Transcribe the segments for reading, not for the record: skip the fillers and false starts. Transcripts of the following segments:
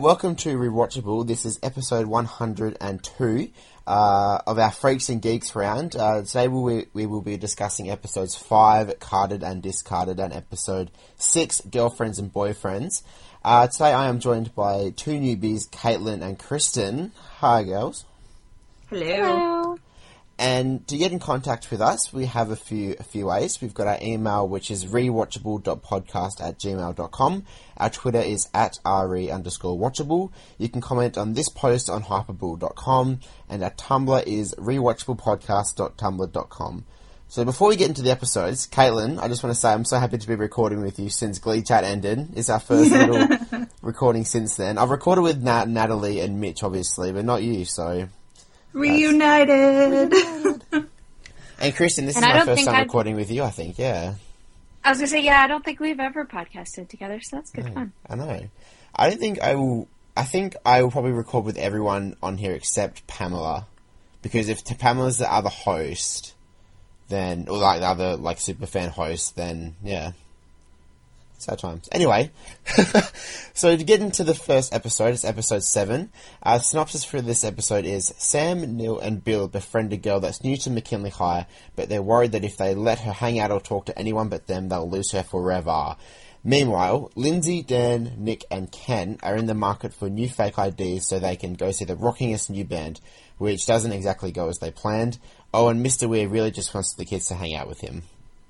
welcome to Rewatchable. This is episode 102 of our Freaks and Geeks round. Today we will be discussing episodes 5, Carded and Discarded, and episode 6, Girlfriends and Boyfriends. Today I am joined by two newbies, Caitlin and Kristen. Hi, girls. Hello. And to get in contact with us, we have a few ways. We've got our email, which is rewatchable.podcast@gmail.com. Our Twitter is @re_watchable. You can comment on this post on hyperbull.com. And our Tumblr is rewatchablepodcast.tumblr.com. So before we get into the episodes, Caitlin, I just want to say I'm so happy to be recording with you since Glee Chat ended. It's our first little recording since then. I've recorded with Natalie and Mitch, obviously, but not you, so... Reunited. And Kristen, this is my first time recording with you, I think, yeah. I was going to say, I don't think we've ever podcasted together, so that's good fun. I know. I think I will probably record with everyone on here except Pamela. Because if Pamela's the other host, then, or like the other, like, superfan host, then, yeah. Sad times. Anyway, so to get into the first episode, it's episode 7. Synopsis for this episode is, Sam, Neil, and Bill befriend a girl that's new to McKinley High, but they're worried that if they let her hang out or talk to anyone but them, they'll lose her forever. Meanwhile, Lindsay, Dan, Nick, and Ken are in the market for new fake IDs so they can go see the rockingest new band, which doesn't exactly go as they planned. Oh, and Mr. Weir really just wants the kids to hang out with him.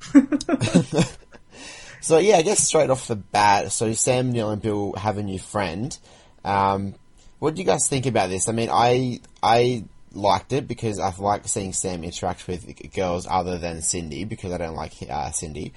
So, yeah, I guess straight off the bat, so Sam, Neil, and Bill have a new friend. What do you guys think about this? I mean, I liked it because I've liked seeing Sam interact with girls other than Cindy, because I don't like Cindy.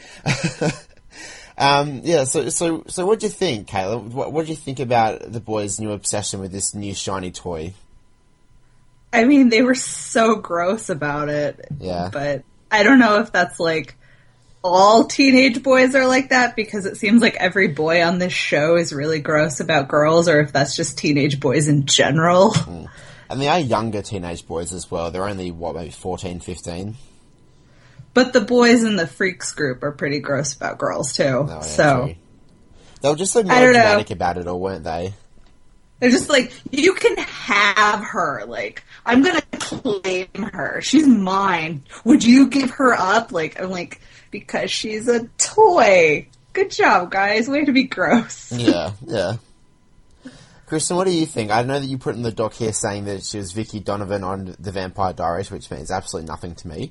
So what do you think, Kayla? What do you think about the boys' new obsession with this new shiny toy? I mean, they were so gross about it. Yeah. But I don't know if that's, like, all teenage boys are like that, because it seems like every boy on this show is really gross about girls, or if that's just teenage boys in general. Mm. And they are younger teenage boys as well. They're only, maybe 14, 15? But the boys in the Freaks group are pretty gross about girls, too. Oh, yeah, so true. They were just so melodramatic about it all, weren't they? They're just like, you can have her. Like, I'm gonna claim her. She's mine. Would you give her up? Like, I'm like... because she's a toy. Good job, guys. Way to be gross. Yeah. Kristen, what do you think? I know that you put in the doc here saying that she was Vicky Donovan on The Vampire Diaries, which means absolutely nothing to me.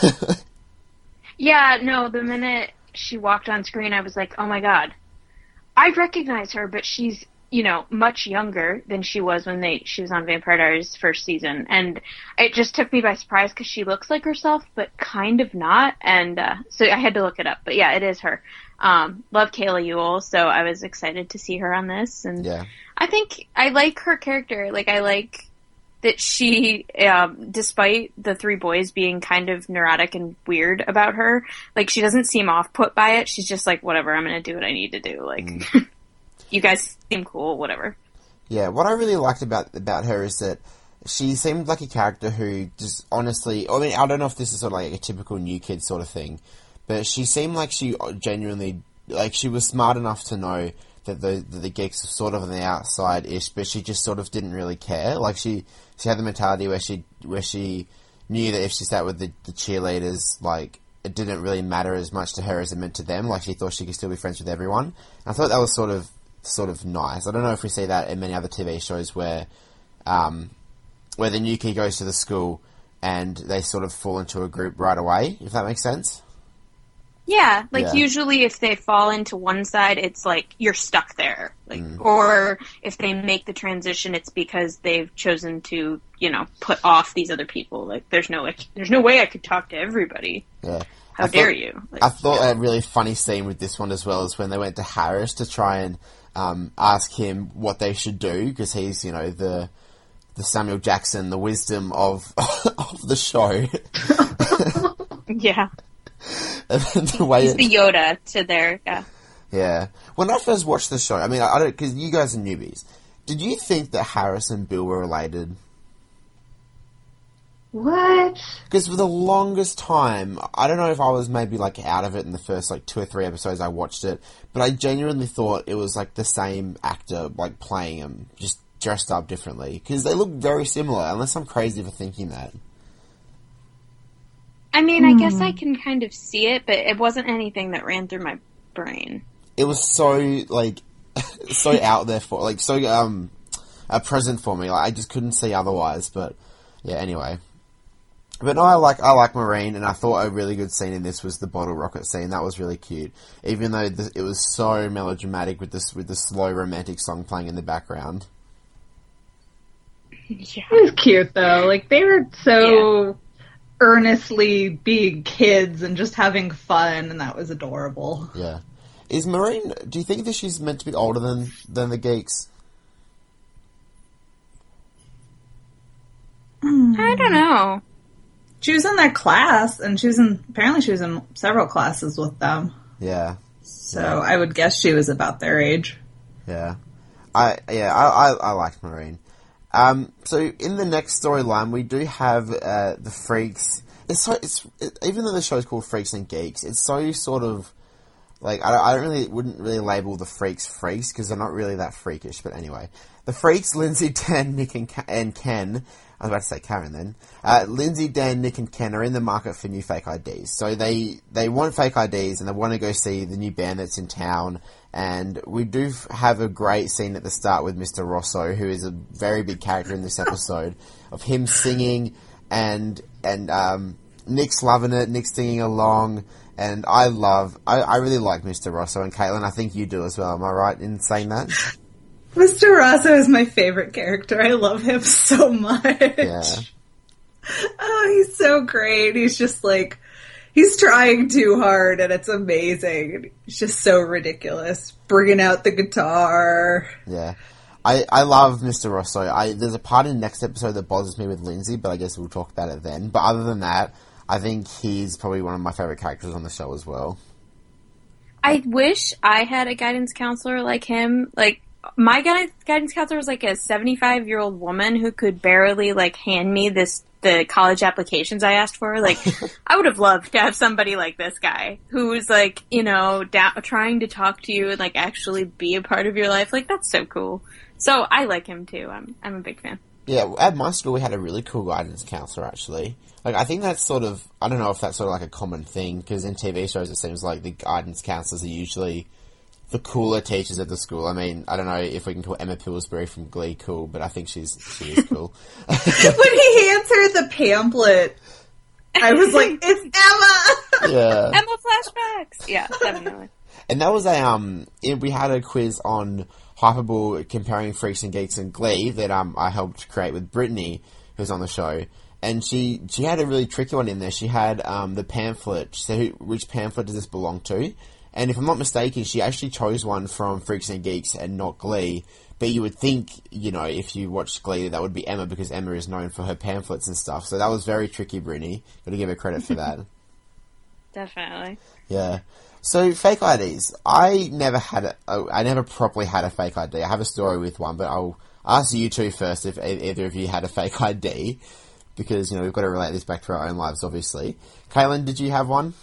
Yeah, no, the minute she walked on screen, I was like, oh my god. I recognize her, but she's, much younger than she was when she was on Vampire Diaries' first season. And it just took me by surprise because she looks like herself, but kind of not. And so I had to look it up. But yeah, it is her. Love Kayla Ewell, so I was excited to see her on this. And yeah. I think I like her character. Like, I like that she, despite the three boys being kind of neurotic and weird about her, like, she doesn't seem off-put by it. She's just like, whatever, I'm going to do what I need to do. Like... You guys seem cool, whatever. Yeah, what I really liked about her is that she seemed like a character who just honestly... I mean, I don't know if this is sort of like a typical new kid sort of thing, but she seemed like she genuinely... Like, she was smart enough to know that the geeks were sort of on the outside-ish, but she just sort of didn't really care. Like, she had the mentality where she knew that if she sat with the cheerleaders, like... It didn't really matter as much to her as it meant to them. Like, she thought she could still be friends with everyone. And I thought that was sort of nice. I don't know if we see that in many other TV shows where the new kid goes to the school and they sort of fall into a group right away, if that makes sense. Yeah, usually if they fall into one side, it's like you're stuck there. Like, or if they make the transition, it's because they've chosen to, put off these other people. Like, there's no way I could talk to everybody. Yeah. How dare you? Like, I thought a really funny scene with this one as well is when they went to Harris to try and ask him what they should do, because he's, the Samuel Jackson, the wisdom of the show. Yeah. The way he's the Yoda to their, yeah. Yeah. When I first watched the show, I mean, I don't, because you guys are newbies, did you think that Harris and Bill were related? What? Because for the longest time, I don't know if I was maybe, like, out of it in the first, like, 2 or 3 episodes I watched it, but I genuinely thought it was, like, the same actor, like, playing him, just dressed up differently. Because they look very similar, unless I'm crazy for thinking that. I mean, I guess I can kind of see it, but it wasn't anything that ran through my brain. It was so, like, so out there for, like, so, present for me. Like, I just couldn't see otherwise, but, yeah, anyway. But no, I like Maureen, and I thought a really good scene in this was the bottle rocket scene. That was really cute, even though it was so melodramatic with the slow romantic song playing in the background. Yeah. It was cute though. Like they were so earnestly being kids and just having fun, and that was adorable. Yeah. Is Maureen? Do you think that she's meant to be older than the geeks? I don't know. She was in their class, and apparently she was in several classes with them. Yeah. So I would guess she was about their age. Yeah. I liked Maureen. So in the next storyline, we do have the Freaks. Even though the show's called Freaks and Geeks, it's so sort of like I wouldn't really label the Freaks because they're not really that freakish. But anyway, the Freaks: Lindsay, Dan, Nick, and Ken. I was about to say Karen then. Lindsay, Dan, Nick, and Ken are in the market for new fake IDs. So they want fake IDs, and they want to go see the new band that's in town. And we do have a great scene at the start with Mr. Rosso, who is a very big character in this episode, of him singing, and Nick's loving it, Nick's singing along, and I really like Mr. Rosso, and Caitlin, I think you do as well. Am I right in saying that? Mr. Rosso is my favorite character. I love him so much. Yeah. Oh, he's so great. He's just like, he's trying too hard, and it's amazing. He's just so ridiculous. Bringing out the guitar. Yeah. I love Mr. Rosso. There's a part in the next episode that bothers me with Lindsay, but I guess we'll talk about it then. But other than that, I think he's probably one of my favorite characters on the show as well. I wish I had a guidance counselor like him. Like, my guidance counselor was like a 75-year-old woman who could barely, like, hand me the college applications I asked for. Like, I would have loved to have somebody like this guy who was, like, you know, trying to talk to you and, like, actually be a part of your life. Like, that's so cool. So I like him too. I'm a big fan. Yeah, at my school we had a really cool guidance counselor, actually. Like, I think that's sort of, I don't know if that's sort of like a common thing, because in TV shows it seems like the guidance counselors are usually the cooler teachers at the school. I mean, I don't know if we can call Emma Pillsbury from Glee cool, but I think she is cool. When he hands her the pamphlet, I was like, it's Emma! Yeah. Emma flashbacks! Yeah, definitely. And that was we had a quiz on Hypable comparing Freaks and Geeks and Glee that I helped create with Brittany, who's on the show. And she had a really tricky one in there. She had the pamphlet. She said, which pamphlet does this belong to? And if I'm not mistaken, she actually chose one from Freaks and Geeks and not Glee. But you would think, you know, if you watched Glee, that would be Emma, because Emma is known for her pamphlets and stuff. So that was very tricky, Brittany. Got to give her credit for that. Definitely. Yeah. So, fake IDs. I never properly had a fake ID. I have a story with one, but I'll ask you two first if either of you had a fake ID. Because, you know, we've got to relate this back to our own lives, obviously. Caitlin, did you have one?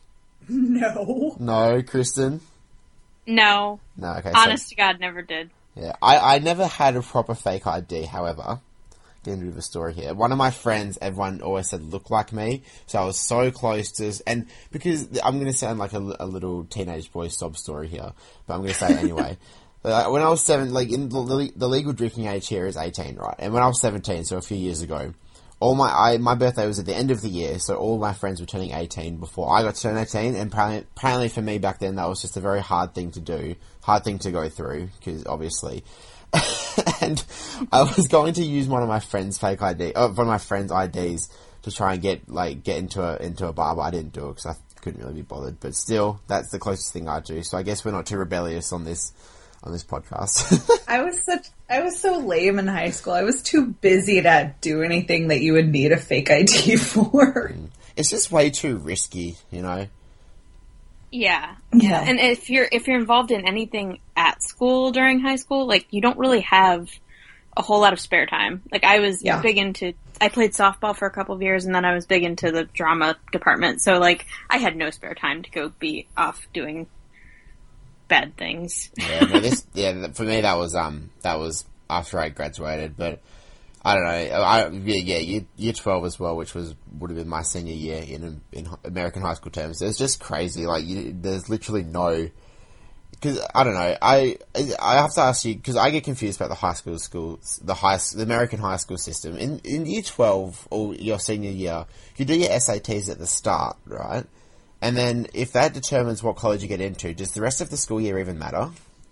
No. No, Kristen? No. No, okay. Honest to God, never did. Yeah, I never had a proper fake ID, however. Getting a bit of a story here. One of my friends, everyone always said looked like me, so I was so close to... And because I'm going to sound like a little teenage boy sob story here, but I'm going to say it anyway. When I was 7, like, in the legal drinking age here is 18, right? And when I was 17, so a few years ago, my birthday was at the end of the year, so all my friends were turning 18 before I got to turn 18, and apparently for me back then that was just a very hard thing to do, hard thing to go through, because obviously. And I was going to use one of my friends' fake ID, one of my friends' IDs to try and get into a bar, but I didn't do it because I couldn't really be bothered. But still, that's the closest thing I do. So I guess we're not too rebellious on this podcast. I was so lame in high school. I was too busy to do anything that you would need a fake ID for. It's just way too risky, you know. Yeah. Yeah. And if you're involved in anything at school during high school, like, you don't really have a whole lot of spare time. Like, I was big into I played softball for a couple of years, and then I was big into the drama department. So, like, I had no spare time to go be off doing bad things. Yeah, no, for me that was after I graduated, but I don't know. Year 12 as well, which would have been my senior year in American high school terms. It's just crazy. Like, there's literally no. Because I don't know, I have to ask you, because I get confused about the American high school system. In year 12 or your senior year, you do your SATs at the start, right? And then if that determines what college you get into, does the rest of the school year even matter?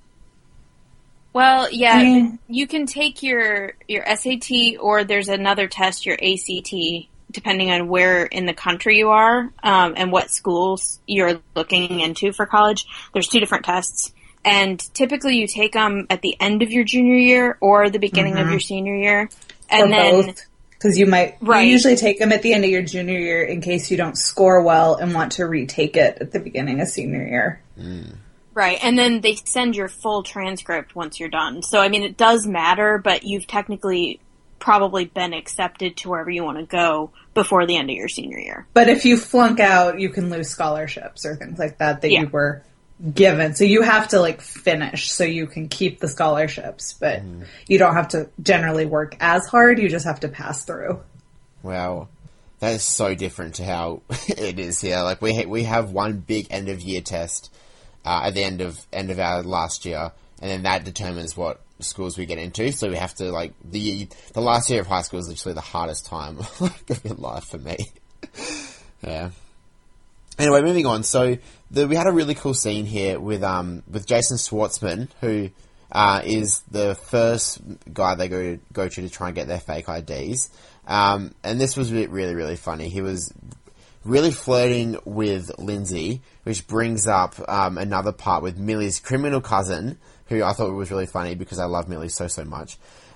Well, yeah, you can take your SAT, or there's another test, your ACT, depending on where in the country you are, and what schools you're looking into for college. There's 2 different tests, and typically you take them at the end of your junior year or the beginning of your senior year. And or then both. Because you usually take them at the end of your junior year in case you don't score well and want to retake it at the beginning of senior year. Right, and then they send your full transcript once you're done. So, I mean, it does matter, but you've technically probably been accepted to wherever you want to go before the end of your senior year. But if you flunk out, you can lose scholarships or things like that you were given. So you have to, like, finish so you can keep the scholarships. But you don't have to generally work as hard. You just have to pass through. Wow. That is so different to how it is here. Like, we have one big end-of-year test at the end of our last year, and then that determines what schools we get into. So we have to, like, the last year of high school is literally the hardest time of your life for me. Yeah. Anyway, moving on. So we had a really cool scene here with Jason Schwartzman, who is the first guy they go to try and get their fake IDs. And this was really, really funny. He was really flirting with Lindsay, which brings up another part with Millie's criminal cousin, who I thought was really funny because I love Millie so much.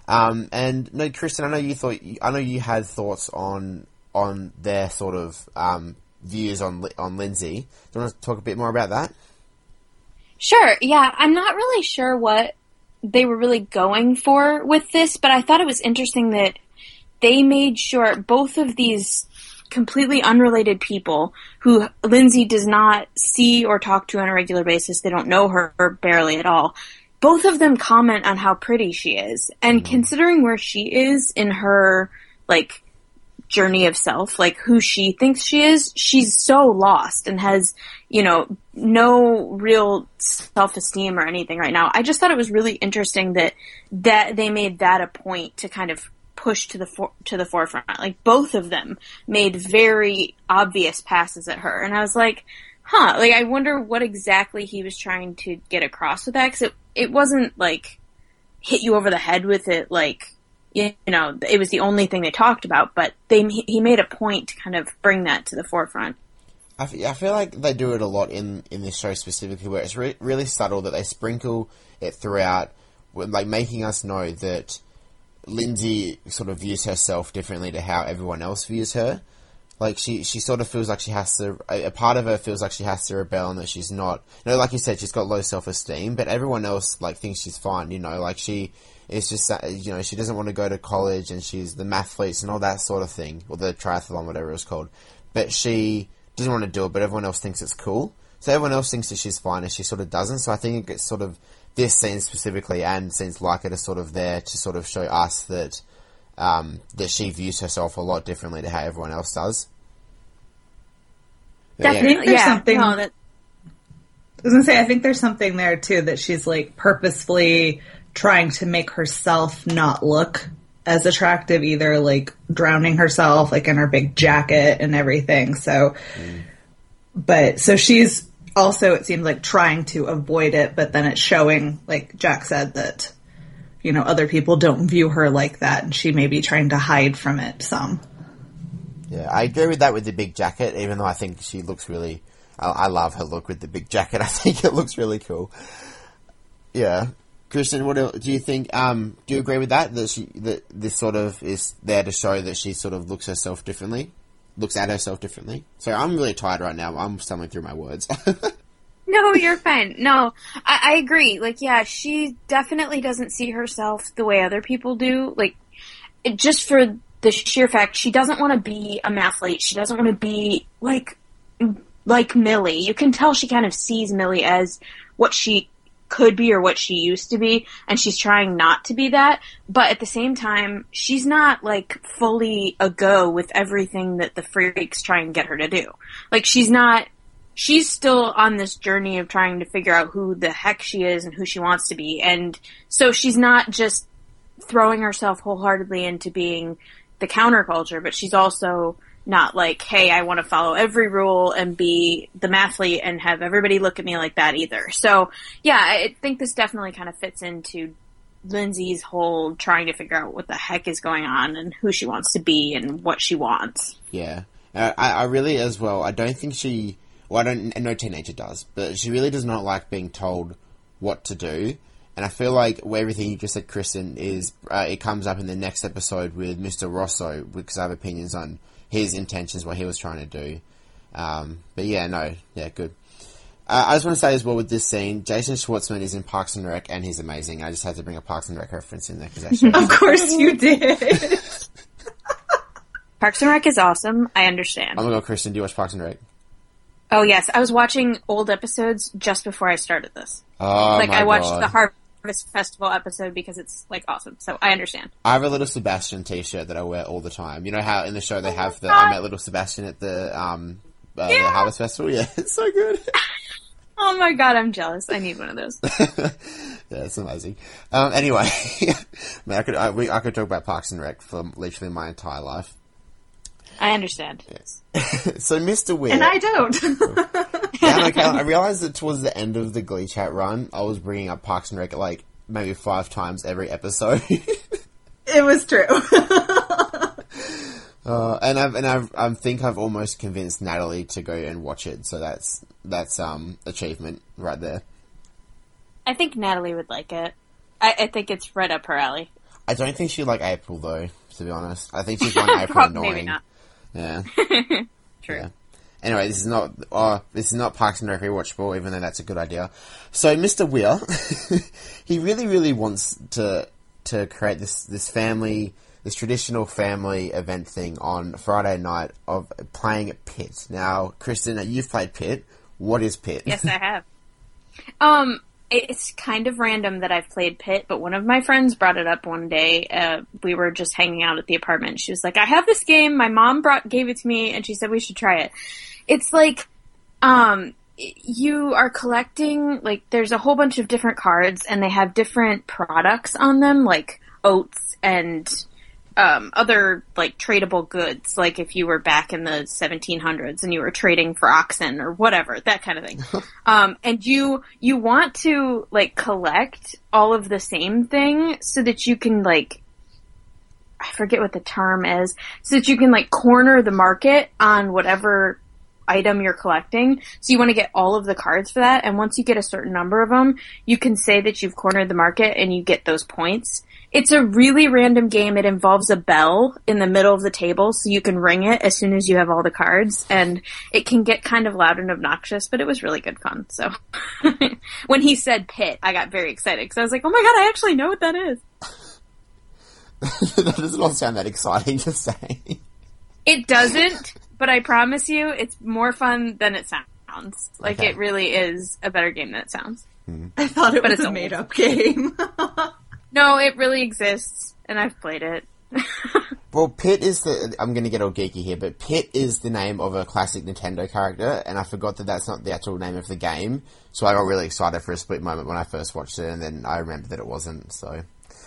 And no, Kristen, I know you had thoughts on their sort of views on Lindsay. Do you want to talk a bit more about that? Sure. Yeah, I'm not really sure what they were really going for with this, but I thought it was interesting that they made sure both of these completely unrelated people who Lindsay does not see or talk to on a regular basis, they don't know her barely at all, both of them comment on how pretty she is. And considering where she is in her, like, journey of self, like, who she thinks she is, she's so lost and has, no real self-esteem or anything right now. I just thought it was really interesting that they made that a point to kind of push to the forefront. Like, both of them made very obvious passes at her, and I was like, like, I wonder what exactly he was trying to get across with that, because it wasn't like hit you over the head with it, like, it was the only thing they talked about, but he made a point to kind of bring that to the forefront. I feel like they do it a lot in this show specifically, where it's really subtle, that they sprinkle it throughout, like making us know that Lindsay sort of views herself differently to how everyone else views her. Like, she sort of feels like she has to, a part of her feels like she has to rebel and that she's not, like you said, she's got low self-esteem, but everyone else, like, thinks she's fine, like, she is just, she doesn't want to go to college, and she's the mathletes and all that sort of thing, or the triathlon, whatever it's called, but she doesn't want to do it, but everyone else thinks it's cool. So everyone else thinks that she's fine, and she sort of doesn't, so I think it's sort of, this scene specifically, and scenes like it, are sort of there to sort of show us that that she views herself a lot differently to how everyone else does. Definitely, there's something. I was gonna say, I think there's something there too, that she's, like, purposefully trying to make herself not look as attractive either, like drowning herself, like, in her big jacket and everything. So, but so she's also, it seems like, trying to avoid it, but then it's showing, like Jack said, that, other people don't view her like that, and she may be trying to hide from it some. Yeah, I agree with that with the big jacket, even though I think she looks really, I love her look with the big jacket. I think it looks really cool. Yeah. Kristen, what do you think, do you agree with that that this sort of is there to show that she sort of looks at herself differently? So I'm really tired right now. I'm stumbling through my words. No, you're fine. No, I agree. Like, yeah, she definitely doesn't see herself the way other people do. Like, just for the sheer fact she doesn't want to be a mathlete. She doesn't want to be like Millie. You can tell she kind of sees Millie as what she could be or what she used to be, and she's trying not to be that. But at the same time, she's not like fully a go with everything that the freaks try and get her to do. Like she's still on this journey of trying to figure out who the heck she is and who she wants to be. And so she's not just throwing herself wholeheartedly into being the counterculture, but she's also not like, hey, I want to follow every rule and be the mathlete and have everybody look at me like that either. So, yeah, I think this definitely kind of fits into Lindsay's whole trying to figure out what the heck is going on and who she wants to be and what she wants. Yeah. I really, as well, I don't think she... Well, no teenager does, but she really does not like being told what to do. And I feel like everything you just said, Kristen, is... it comes up in the next episode with Mr. Rosso, because I have opinions on his intentions, what he was trying to do. But yeah, no. Yeah, good. I just want to say as well with this scene, Jason Schwartzman is in Parks and Rec, and he's amazing. I just had to bring a Parks and Rec reference in there. Of course you did. Parks and Rec is awesome. I understand. Oh my god, Kristen, do you watch Parks and Rec? Oh yes, I was watching old episodes just before I started this. Oh like my I watched god. the Harvest Festival episode because it's like awesome. So I understand. I have a Little Sebastian t-shirt that I wear all the time. You know how in the show they have the I met Little Sebastian at the Harvest Festival? Yeah, it's so good. Oh my god, I'm jealous. I need one of those. Yeah, it's amazing. Anyway, man, I could talk about Parks and Rec for literally my entire life. I understand. Yes. So, Mr. Weir. And I don't. Yeah, okay, I realised that towards the end of the Glee Chat run, I was bringing up Parks and Rec like maybe 5 times every episode. It was true. I think I've almost convinced Natalie to go and watch it. So that's achievement right there. I think Natalie would like it. I think it's right up her alley. I don't think she'd like April though. To be honest, I think she'd find April annoying. Maybe not. Yeah. True. Yeah. Anyway, this is not Parks and Rec rewatchable, even though that's a good idea. So, Mr. Weir, he really, really wants to create this family, this traditional family event thing on Friday night of playing Pit. Now, Kristen, you've played Pit. What is Pit? Yes, I have. It's kind of random that I've played Pit, but one of my friends brought it up one day. We were just hanging out at the apartment. She was like, I have this game. My mom gave it to me, and she said we should try it. It's like, you are collecting, like, there's a whole bunch of different cards, and they have different products on them, like oats and other, like, tradable goods, like if you were back in the 1700s and you were trading for oxen or whatever, that kind of thing. And you want to, like, collect all of the same thing so that you can, like, I forget what the term is, so that you can, like, corner the market on whatever item you're collecting. So you want to get all of the cards for that, and once you get a certain number of them, you can say that you've cornered the market and you get those points. It's a really random game. It involves a bell in the middle of the table, so you can ring it as soon as you have all the cards, and it can get kind of loud and obnoxious, but it was really good fun. So when he said Pit, I got very excited, because I was like, oh my god, I actually know what that is. That does not sound that exciting to say. It doesn't, but I promise you, it's more fun than it sounds. Like, Okay. It really is a better game than it sounds. I thought it But was it's a old. made-up game. No, it really exists, and I've played it. Well, Pit is I'm going to get all geeky here, but Pit is the name of a classic Nintendo character, and I forgot that that's not the actual name of the game, so I got really excited for a split moment when I first watched it, and then I remembered that it wasn't, so...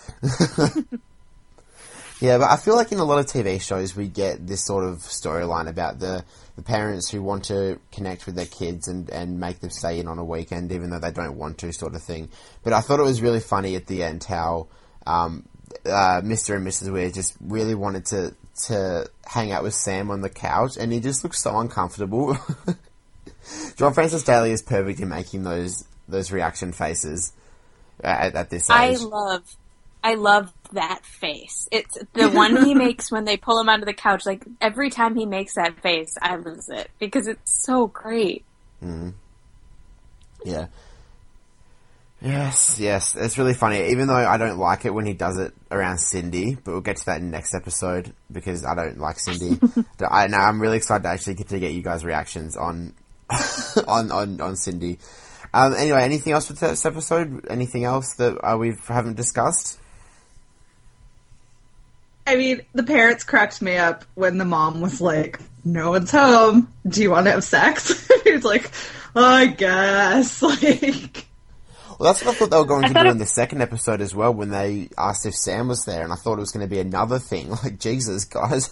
Yeah, but I feel like in a lot of TV shows we get this sort of storyline about the parents who want to connect with their kids and make them stay in on a weekend even though they don't want to, sort of thing. But I thought it was really funny at the end how Mr. and Mrs. Weir just really wanted to hang out with Sam on the couch, and he just looked so uncomfortable. John Francis Daly is perfect in making those reaction faces at this age. I love that face. It's the one he makes when they pull him onto the couch. Like, every time he makes that face, I lose it because it's so great. Yeah. Yes, yes, it's really funny. Even though I don't like it when he does it around Cindy, but we'll get to that in the next episode because I don't like Cindy. I'm really excited to actually get you guys' reactions on on Cindy. Anyway, anything else with this episode? Anything else that we haven't discussed? I mean, the parents cracked me up when the mom was like, "No one's home. Do you want to have sex?" He was like, "I guess." Like, well, that's what I thought they were going to do in the second episode as well when they asked if Sam was there, and I thought it was going to be another thing. Like, Jesus, guys.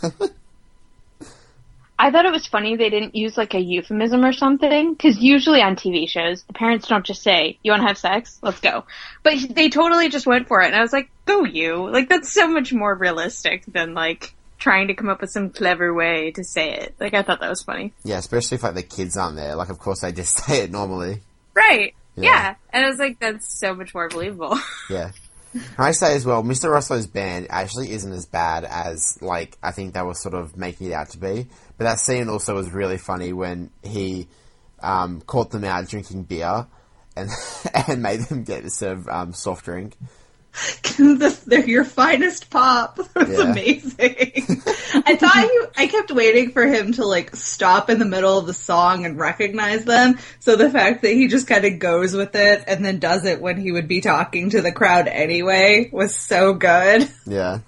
I thought it was funny they didn't use like a euphemism or something, because usually on TV shows, the parents don't just say, "You want to have sex? Let's go." But they totally just went for it, and I was like, go you. Like, that's so much more realistic than like trying to come up with some clever way to say it. Like, I thought that was funny. Yeah, especially if like the kids aren't there. Like, of course they just say it normally. Right. Yeah. And I was like, that's so much more believable. Yeah. Can I say as well, Mr. Rosso's band actually isn't as bad as, like, I think they were sort of making it out to be. But that scene also was really funny when he caught them out drinking beer and and made them get serve soft drink. They're your finest pop. It was amazing. I kept waiting for him to like stop in the middle of the song and recognize them. So the fact that he just kind of goes with it and then does it when he would be talking to the crowd anyway was so good. Yeah.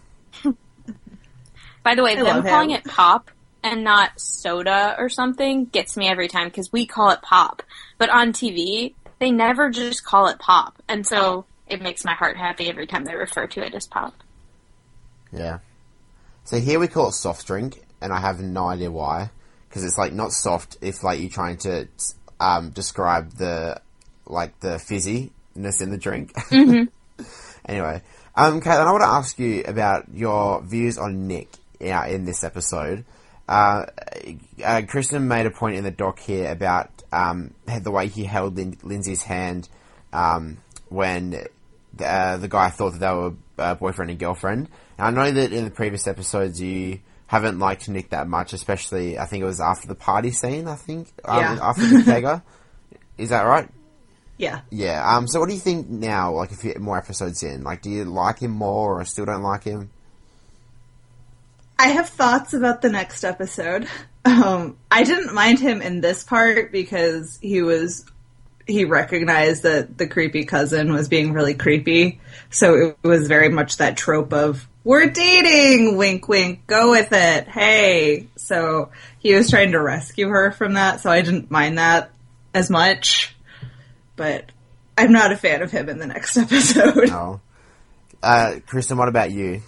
By the way, them calling it pop and not soda or something gets me every time because we call it pop. But on TV, they never just call it pop. And so it makes my heart happy every time they refer to it as pop. Yeah. So here we call it soft drink, and I have no idea why. Because it's, like, not soft if, like, you're trying to describe the fizziness in the drink. Mm-hmm. Anyway. Caitlin, I want to ask you about your views on Nick in this episode. Kristen made a point in the doc here about the way he held Lindsay's hand when the guy thought that they were boyfriend and girlfriend. And I know that in the previous episodes you haven't liked Nick that much, especially I think it was after the party scene, after the kegger. Is that right? Yeah. Yeah. So what do you think now, like if you're more episodes in? Like, do you like him more or still don't like him? I have thoughts about the next episode. I didn't mind him in this part because he recognized that the creepy cousin was being really creepy. So it was very much that trope of, we're dating, wink, wink, go with it, hey. So he was trying to rescue her from that, so I didn't mind that as much. But I'm not a fan of him in the next episode. No. Kristen, what about you?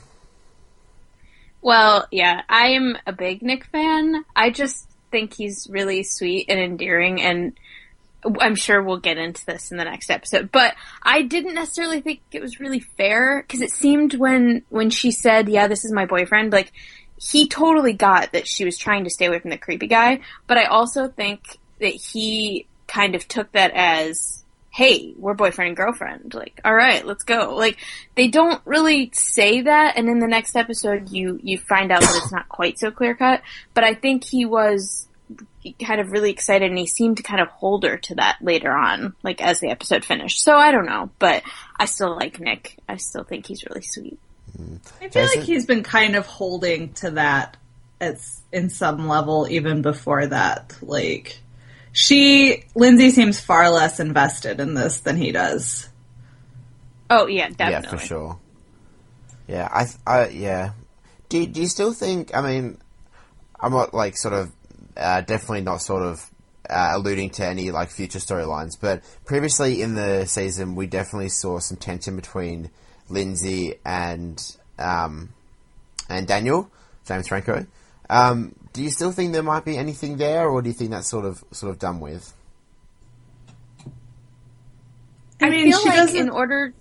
Well, yeah, I am a big Nick fan. I just think he's really sweet and endearing, and I'm sure we'll get into this in the next episode, but I didn't necessarily think it was really fair, because it seemed when she said, yeah, this is my boyfriend, like, he totally got that she was trying to stay away from the creepy guy, but I also think that he kind of took that as, hey, we're boyfriend and girlfriend, like, alright, let's go. Like, they don't really say that, and in the next episode you find out that it's not quite so clear-cut, but I think he was kind of really excited, and he seemed to kind of hold her to that later on, like as the episode finished. So I don't know, but I still like Nick. I still think he's really sweet. I feel like he's been kind of holding to that in some level even before that. Like, Lindsay seems far less invested in this than he does. Oh yeah, definitely. Yeah, for sure. Yeah, yeah. Do you still think? I mean, I'm not like sort of. Definitely not sort of alluding to any like future storylines, but previously in the season we definitely saw some tension between Lindsay and Daniel, James Franco. Do you still think there might be anything there, or do you think that's sort of done with? I feel like in order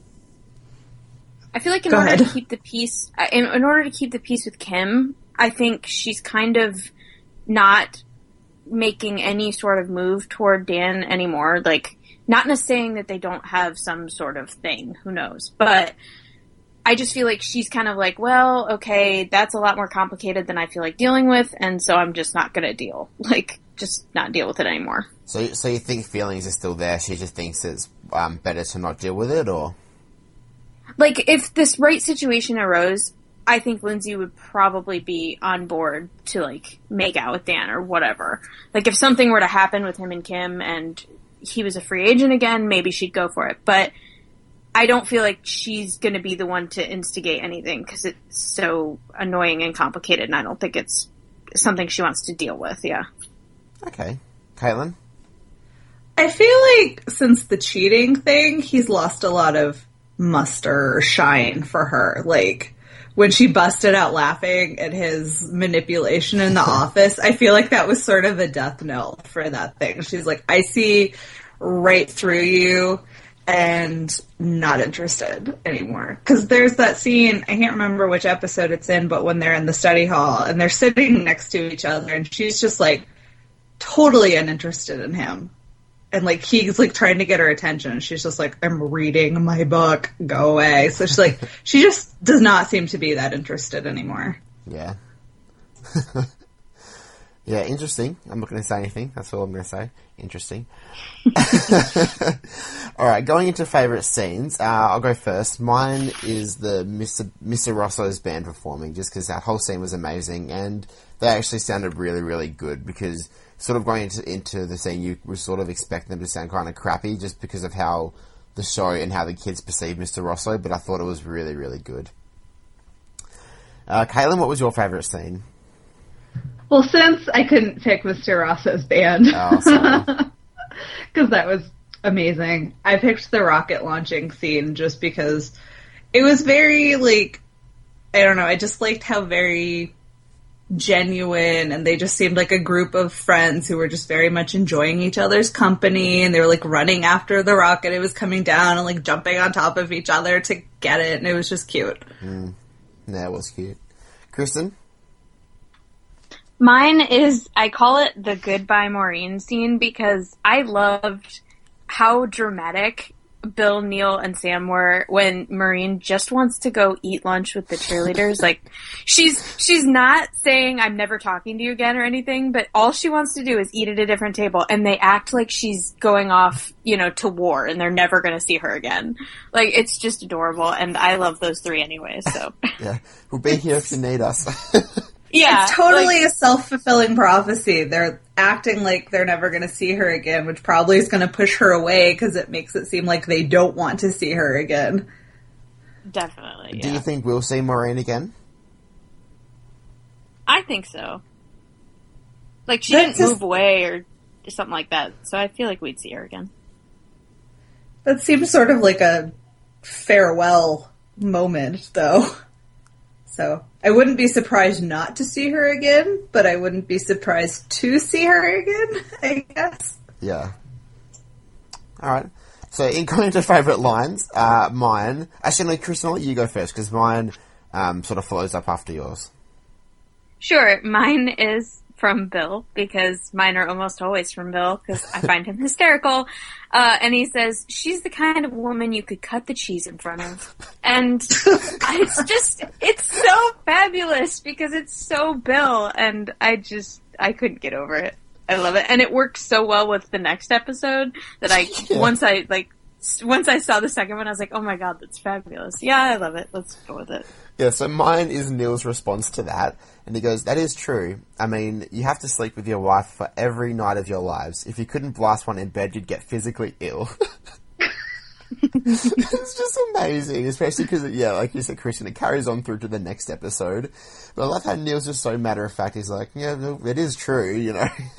to keep the peace, in order to keep the peace with Kim, I think she's kind of not making any sort of move toward Dan anymore. Like, not in a saying that they don't have some sort of thing, who knows, but I just feel like she's kind of like, well, okay, that's a lot more complicated than I feel like dealing with, and so I'm just not gonna just not deal with it anymore. So you think feelings are still there, she just thinks it's better to not deal with it, or? Like, if this right situation arose, I think Lindsay would probably be on board to, like, make out with Dan or whatever. Like, if something were to happen with him and Kim and he was a free agent again, maybe she'd go for it. But I don't feel like she's going to be the one to instigate anything because it's so annoying and complicated, and I don't think it's something she wants to deal with, yeah. Okay. Caitlin? I feel like since the cheating thing, he's lost a lot of muster or shine for her. Like, when she busted out laughing at his manipulation in the office, I feel like that was sort of a death knell for that thing. She's like, I see right through you and not interested anymore. Because there's that scene, I can't remember which episode it's in, but when they're in the study hall and they're sitting next to each other and she's just like totally uninterested in him. And like he's like trying to get her attention and she's just like, I'm reading my book, go away. So she's like, she just does not seem to be that interested anymore. Yeah. Yeah, interesting. I'm not going to say anything. That's all I'm going to say. Interesting. Alright, going into favourite scenes, I'll go first. Mine is the Mr. Rosso's band performing, just because that whole scene was amazing, and they actually sounded really, really good, because sort of going into the scene, you were sort of expecting them to sound kind of crappy, just because of how the show and how the kids perceive Mr. Rosso, but I thought it was really, really good. Caitlin, what was your favourite scene? Well, since I couldn't pick Mr. Rosso's band, because that was amazing, I picked the rocket launching scene just because it was very, like, I don't know, I just liked how very genuine, and they just seemed like a group of friends who were just very much enjoying each other's company, and they were, like, running after the rocket. It was coming down and, like, jumping on top of each other to get it, and it was just cute. Yeah, it was cute. Kristen? Mine is, I call it the Goodbye Maureen scene because I loved how dramatic Bill, Neil, and Sam were when Maureen just wants to go eat lunch with the cheerleaders. Like, she's not saying I'm never talking to you again or anything, but all she wants to do is eat at a different table, and they act like she's going off, to war, and they're never going to see her again. Like, it's just adorable, and I love those three anyway, so. Yeah, we'll be here if you need us. Yeah. It's totally a self-fulfilling prophecy. They're acting like they're never going to see her again, which probably is going to push her away because it makes it seem like they don't want to see her again. Definitely, yeah. Do you think we'll see Maureen again? I think so. Like, she didn't move away or something like that, so I feel like we'd see her again. That seems sort of like a farewell moment, though. So, I wouldn't be surprised not to see her again, but I wouldn't be surprised to see her again, I guess. Yeah. Alright. So, in going to favourite lines, mine... Actually, no, Kristen, I'll let you go first, because mine sort of follows up after yours. Sure. Mine is from Bill, because mine are almost always from Bill, because I find him hysterical. And he says, she's the kind of woman you could cut the cheese in front of. And it's so fabulous, because it's so Bill, and I couldn't get over it. I love it. And it works so well with the next episode that once I saw the second one, I was like, oh my god, that's fabulous. Yeah, I love it. Let's go with it. Yeah, so mine is Neil's response to that, and he goes, that is true. I mean, you have to sleep with your wife for every night of your lives. If you couldn't blast one in bed, you'd get physically ill. It's just amazing, especially because, like you said, Christian, it carries on through to the next episode. But I love how Neil's just so matter-of-fact. He's like, yeah, no, it is true,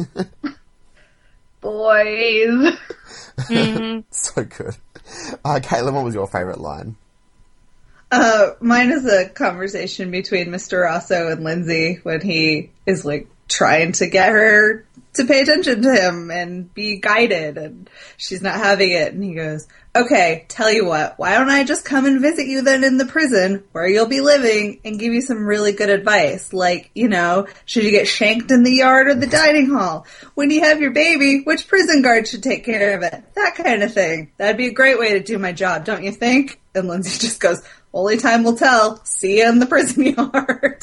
Boys. Mm-hmm. So good. Caitlin, what was your favourite line? Mine is a conversation between Mr. Rosso and Lindsay when he is, like, trying to get her to pay attention to him and be guided, and she's not having it, and he goes, okay, tell you what, why don't I just come and visit you then in the prison where you'll be living and give you some really good advice, like, should you get shanked in the yard or the dining hall? When you have your baby, which prison guard should take care of it? That kind of thing. That'd be a great way to do my job, don't you think? And Lindsay just goes, only time will tell. See you in the prison yard.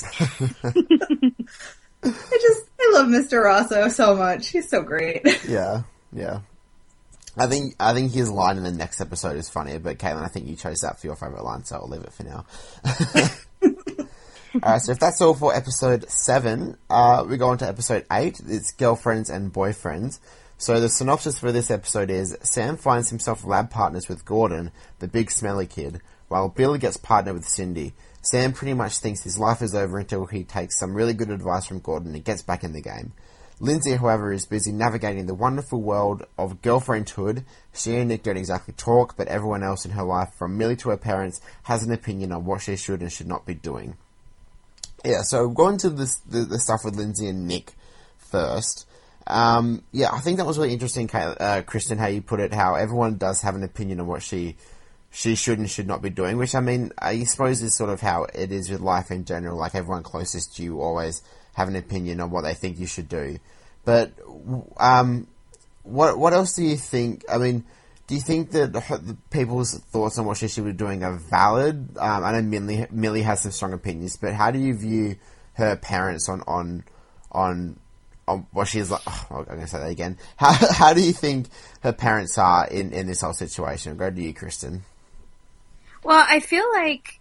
I love Mr. Rosso so much. He's so great. Yeah, yeah. I think his line in the next episode is funnier, but Caitlin, I think you chose that for your favourite line, so I'll leave it for now. Alright, so if that's all for episode 7, we go on to episode 8. It's Girlfriends and Boyfriends. So the synopsis for this episode is, Sam finds himself lab partners with Gordon, the big smelly kid, while Bill gets partnered with Cindy. Sam pretty much thinks his life is over until he takes some really good advice from Gordon and gets back in the game. Lindsay, however, is busy navigating the wonderful world of girlfriendhood. She and Nick don't exactly talk, but everyone else in her life, from Millie to her parents, has an opinion on what she should and should not be doing. Yeah, so going to the stuff with Lindsay and Nick first. I think that was really interesting, Kristen, how you put it, how everyone does have an opinion on what she should and should not be doing, which, I mean, I suppose is sort of how it is with life in general. Like, everyone closest to you always have an opinion on what they think you should do. But, what else do you think? I mean, do you think that people's thoughts on what she should be doing are valid? I know Millie has some strong opinions, but how do you view her parents on what she's like? Oh, I'm going to say that again. How do you think her parents are in this whole situation? I'll go to you, Kristen. Well, I feel like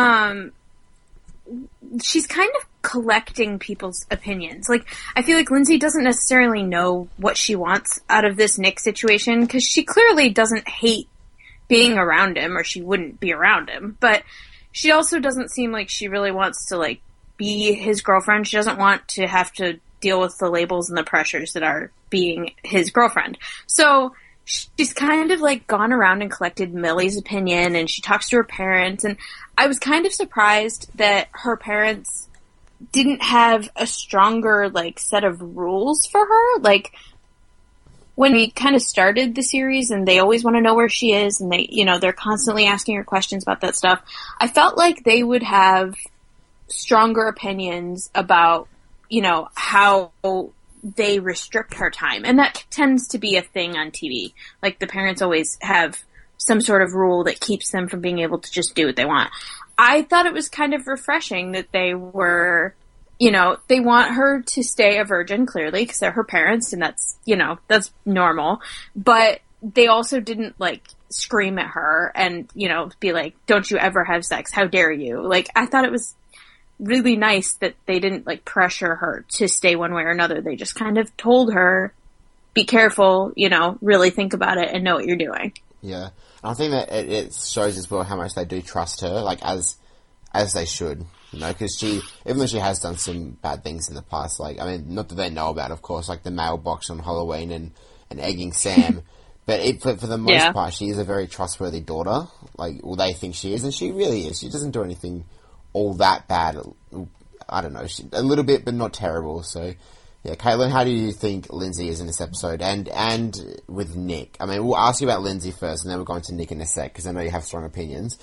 she's kind of collecting people's opinions. Like, I feel like Lindsay doesn't necessarily know what she wants out of this Nick situation, because she clearly doesn't hate being around him, or she wouldn't be around him. But she also doesn't seem like she really wants to, like, be his girlfriend. She doesn't want to have to deal with the labels and the pressures that are being his girlfriend. So she's kind of like gone around and collected Millie's opinion, and she talks to her parents, and I was kind of surprised that her parents didn't have a stronger, like, set of rules for her. Like, when we kind of started the series and they always want to know where she is, and they, they're constantly asking her questions about that stuff, I felt like they would have stronger opinions about, how they restrict her time. And that tends to be a thing on TV. Like, the parents always have some sort of rule that keeps them from being able to just do what they want. I thought it was kind of refreshing that they were, they want her to stay a virgin, clearly, because they're her parents, and that's, that's normal. But they also didn't, like, scream at her and, be like, don't you ever have sex? How dare you? Like, I thought it was really nice that they didn't, like, pressure her to stay one way or another. They just kind of told her, be careful, really think about it and know what you're doing. Yeah. And I think that it shows as well how much they do trust her, like, as they should, because even though she has done some bad things in the past, like, I mean, not that they know about, of course, like the mailbox on Halloween and egging Sam, but for the most part, she is a very trustworthy daughter. Like, well, they think she is, and she really is. She doesn't do anything all that bad. I don't know, a little bit, but not terrible. So, yeah, Caitlin, how do you think Lindsay is in this episode, and with Nick? I mean, we'll ask you about Lindsay first, and then we'll go into Nick in a sec, because I know you have strong opinions.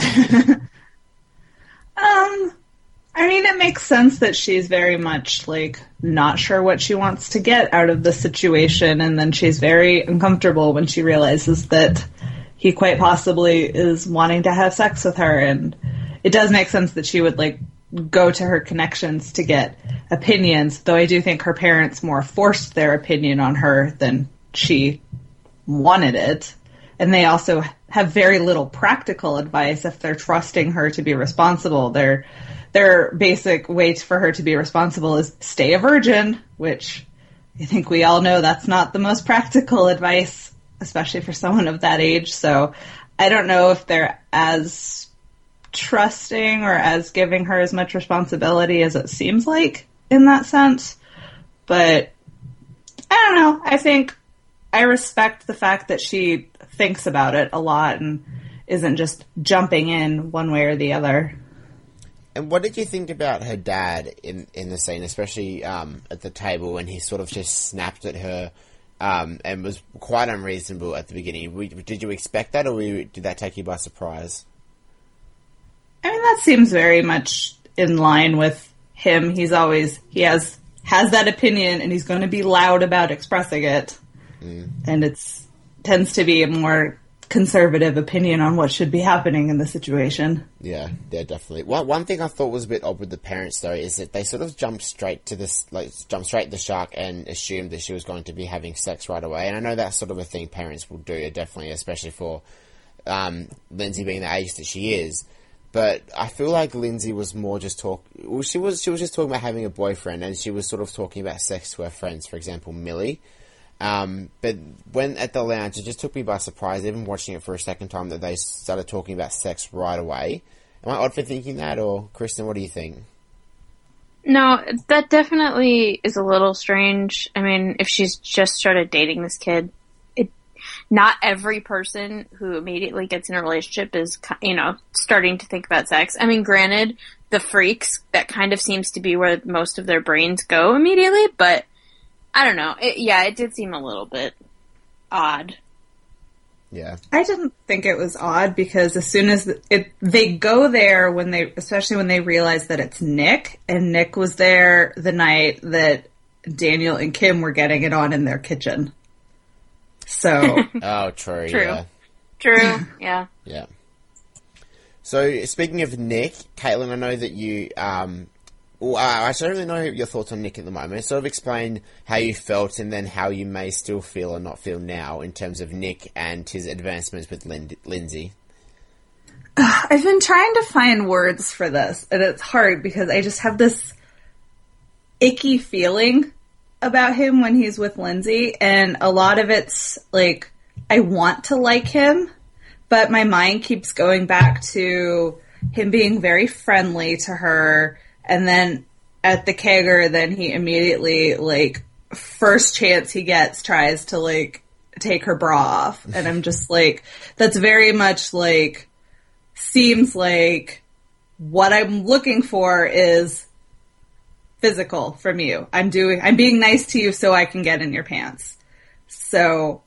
I mean, it makes sense that she's very much, like, not sure what she wants to get out of the situation, and then she's very uncomfortable when she realizes that he quite possibly is wanting to have sex with her, and it does make sense that she would, like, go to her connections to get opinions, though I do think her parents more forced their opinion on her than she wanted it. And they also have very little practical advice if they're trusting her to be responsible. Their basic way for her to be responsible is stay a virgin, which I think we all know that's not the most practical advice, especially for someone of that age. So I don't know if they're as trusting or as giving her as much responsibility as it seems like in that sense. But I don't know. I think I respect the fact that she thinks about it a lot and isn't just jumping in one way or the other. And what did you think about her dad in the scene, especially at the table when he sort of just snapped at her and was quite unreasonable at the beginning? Did you expect that, or did that take you by surprise? I mean, that seems very much in line with him. He has that opinion, and he's going to be loud about expressing it. And tends to be a more conservative opinion on what should be happening in the situation. Yeah, definitely. One thing I thought was a bit odd with the parents, though, is that they sort of jumped straight to the shark and assumed that she was going to be having sex right away. And I know that's sort of a thing parents will do, definitely, especially for Lindsay being the age that she is. But I feel like Lindsay was more just she was just talking about having a boyfriend, and she was sort of talking about sex to her friends, for example, Millie. But when at the lounge, it just took me by surprise, even watching it for a second time, that they started talking about sex right away. Am I odd for thinking that, or Kristen, what do you think? No, that definitely is a little strange. I mean, if she's just started dating this kid, not every person who immediately gets in a relationship is, starting to think about sex. I mean, granted, the freaks, that kind of seems to be where most of their brains go immediately, but I don't know. It did seem a little bit odd. Yeah. I didn't think it was odd because as soon as they go there, especially when they realize that it's Nick, and Nick was there the night that Daniel and Kim were getting it on in their kitchen. So. Oh, true. True. Yeah. True. Yeah. Yeah. So, speaking of Nick, Caitlin, I know that you, I don't really know your thoughts on Nick at the moment. Sort of explain how you felt and then how you may still feel or not feel now in terms of Nick and his advancements with Lindsay. I've been trying to find words for this, and it's hard because I just have this icky feeling about him when he's with Lindsay, and a lot of it's like, I want to like him, but my mind keeps going back to him being very friendly to her, and then at the kegger, then he immediately, first chance he gets, tries to, take her bra off, and I'm just that's very much, seems like what I'm looking for is physical from you. I'm being nice to you so I can get in your pants. So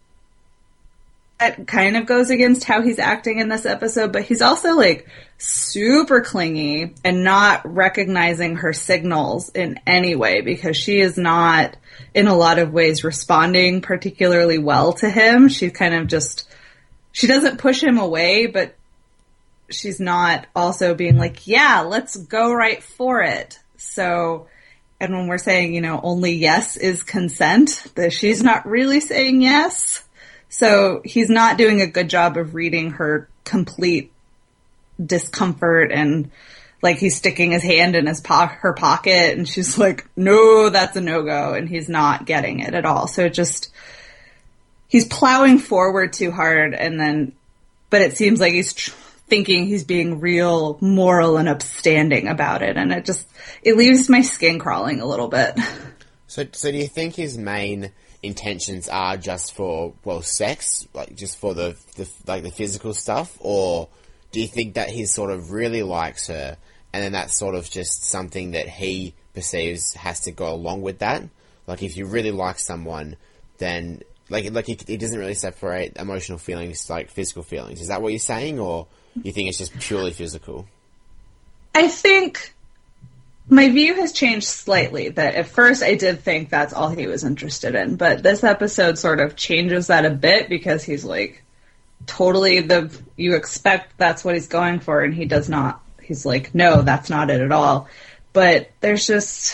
that kind of goes against how he's acting in this episode, but he's also super clingy and not recognizing her signals in any way because she is not in a lot of ways responding particularly well to him. She's kind of she doesn't push him away, but she's not also being yeah, let's go right for it. So, and when we're saying, only yes is consent, that she's not really saying yes. So he's not doing a good job of reading her complete discomfort, and he's sticking his hand in her pocket, and she's no, that's a no-go, and he's not getting it at all. So he's plowing forward too hard, but it seems like he's thinking he's being real moral and upstanding about it, and it leaves my skin crawling a little bit. So do you think his main intentions are just for, sex, just for the physical stuff, or do you think that he sort of really likes her, and then that's sort of just something that he perceives has to go along with that? If you really like someone, then he doesn't really separate emotional feelings physical feelings. Is that what you're saying, or you think it's just purely physical? I think my view has changed slightly, that at first I did think that's all he was interested in, but this episode sort of changes that a bit because he's totally you expect that's what he's going for, and he does not. He's no, that's not it at all. But there's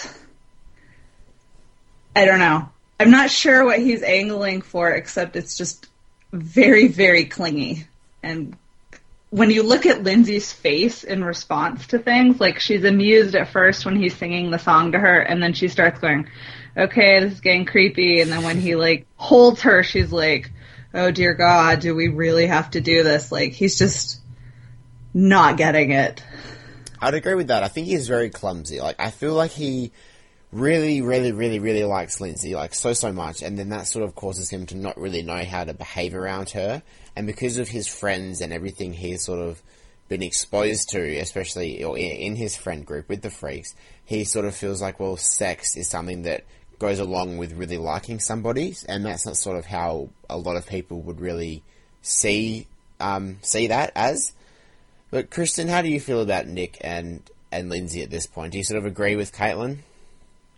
I don't know. I'm not sure what he's angling for, except it's just very, very clingy. And when you look at Lindsay's face in response to things, she's amused at first when he's singing the song to her, and then she starts going, okay, this is getting creepy. And then when he holds her, she's oh dear God, do we really have to do this? He's just not getting it. I'd agree with that. I think he's very clumsy. I feel like he really, really, really, really likes Lindsay, so much, and then that sort of causes him to not really know how to behave around her. And because of his friends and everything he's sort of been exposed to, especially in his friend group with the freaks, he sort of feels sex is something that goes along with really liking somebody, and that's not sort of how a lot of people would really see that as. But Kristen, how do you feel about Nick and Lindsay at this point? Do you sort of agree with Caitlin?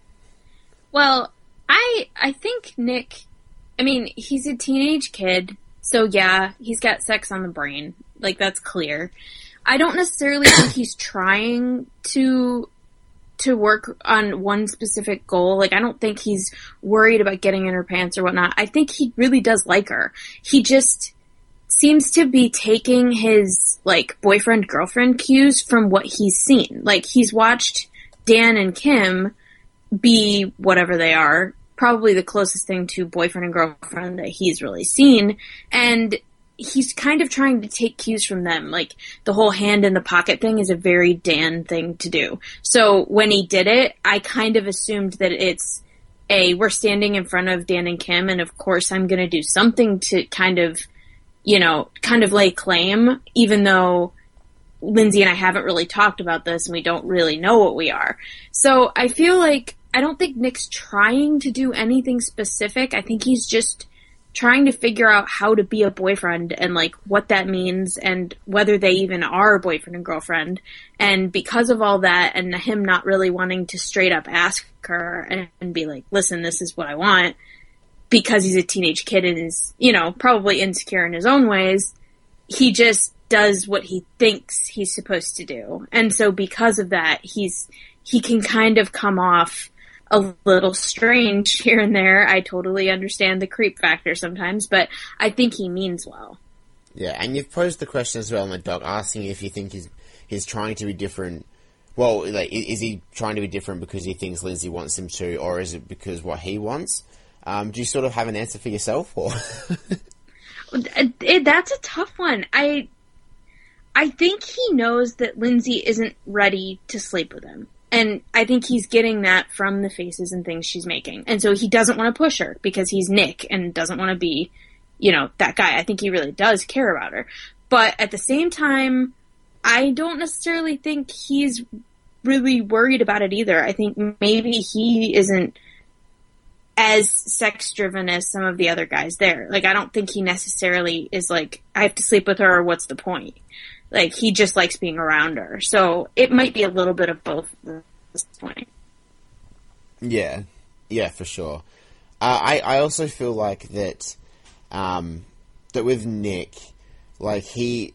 Well, I think Nick, he's a teenage kid. So yeah, he's got sex on the brain. Like, that's clear. I don't necessarily think he's trying to work on one specific goal. Like, I don't think he's worried about getting in her pants or whatnot. I think he really does like her. He just seems to be taking his, like, boyfriend-girlfriend cues from what he's seen. Like, he's watched Dan and Kim be whatever they are, probably the closest thing to boyfriend and girlfriend that he's really seen, and he's kind of trying to take cues from them. Like, the whole hand in the pocket thing is a very Dan thing to do. So when he did it, I kind of assumed that it's, we're standing in front of Dan and Kim, and of course I'm gonna do something to kind of lay claim, even though Lindsay and I haven't really talked about this and we don't really know what we are. So I feel like, I don't think Nick's trying to do anything specific. I think he's just trying to figure out how to be a boyfriend and, like, what that means and whether they even are boyfriend and girlfriend. And because of all that and him not really wanting to straight up ask her and be like, listen, this is what I want, because he's a teenage kid and is, probably insecure in his own ways, he just does what he thinks he's supposed to do. And so because of that, he can kind of come off a little strange here and there. I totally understand the creep factor sometimes, but I think he means well. Yeah, and you've posed the question as well in the doc, asking if you think he's trying to be different. Well, like, is he trying to be different because he thinks Lindsay wants him to, or is it because what he wants? Do you sort of have an answer for yourself, or? That's a tough one. I think he knows that Lindsay isn't ready to sleep with him. And I think he's getting that from the faces and things she's making. And so he doesn't want to push her because he's Nick and doesn't want to be, that guy. I think he really does care about her. But at the same time, I don't necessarily think he's really worried about it either. I think maybe he isn't as sex-driven as some of the other guys there. Like, I don't think he necessarily is like, I have to sleep with her or what's the point? Like, he just likes being around her. So it might be a little bit of both at this point. Yeah, for sure. I also feel like that that with Nick, like, he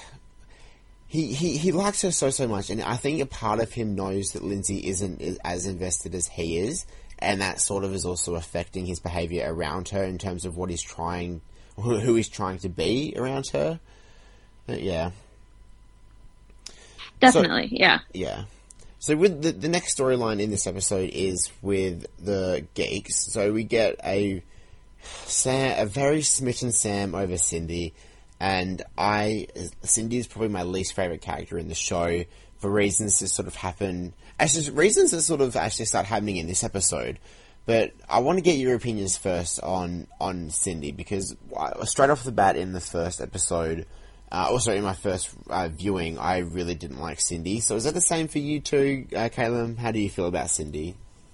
likes her so much, and I think a part of him knows that Lindsay isn't as invested as he is, and that sort of is also affecting his behaviour around her in terms of what he's trying, who he's trying to be around her. But yeah. Definitely, yeah. Yeah. So with the next storyline in this episode is with the geeks. So we get a very smitten Sam over Cindy, and Cindy is probably my least favourite character in the show for reasons that sort of happen, reasons that sort of actually start happening in this episode. But I want to get your opinions first on Cindy, because straight off the bat in the first episode, in my first viewing, I really didn't like Cindy. So is that the same for you too, Caleb? How do you feel about Cindy?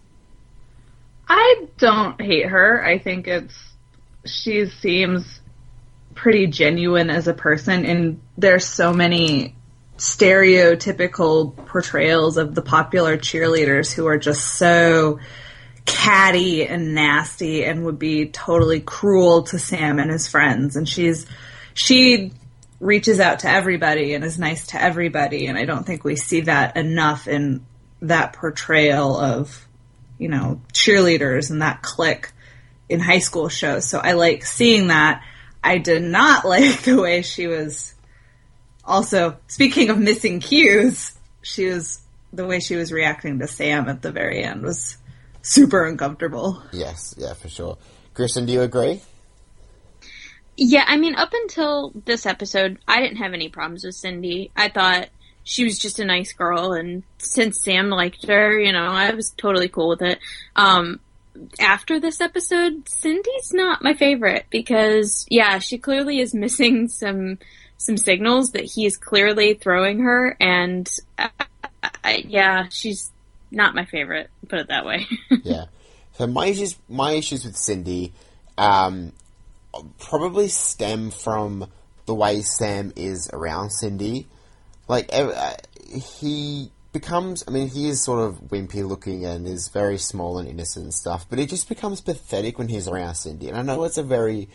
I don't hate her. I think she seems pretty genuine as a person, and there's so many stereotypical portrayals of the popular cheerleaders who are just so catty and nasty and would be totally cruel to Sam and his friends. And she reaches out to everybody and is nice to everybody, and I don't think we see that enough in that portrayal of, cheerleaders and that clique in high school shows. So I like seeing that. I did not like the way she was. Also, speaking of missing cues, the way she was reacting to Sam at the very end was super uncomfortable. Yes, yeah, for sure. Kristen, do you agree? Yeah, I mean, up until this episode, I didn't have any problems with Cindy. I thought she was just a nice girl, and since Sam liked her, I was totally cool with it. After this episode, Cindy's not my favorite because, yeah, she clearly is missing some signals that he is clearly throwing her, and she's not my favorite, put it that way. Yeah. So my issues with Cindy, probably stem from the way Sam is around Cindy. Like, he is sort of wimpy looking and is very small and innocent and stuff, but he just becomes pathetic when he's around Cindy. And I know it's a very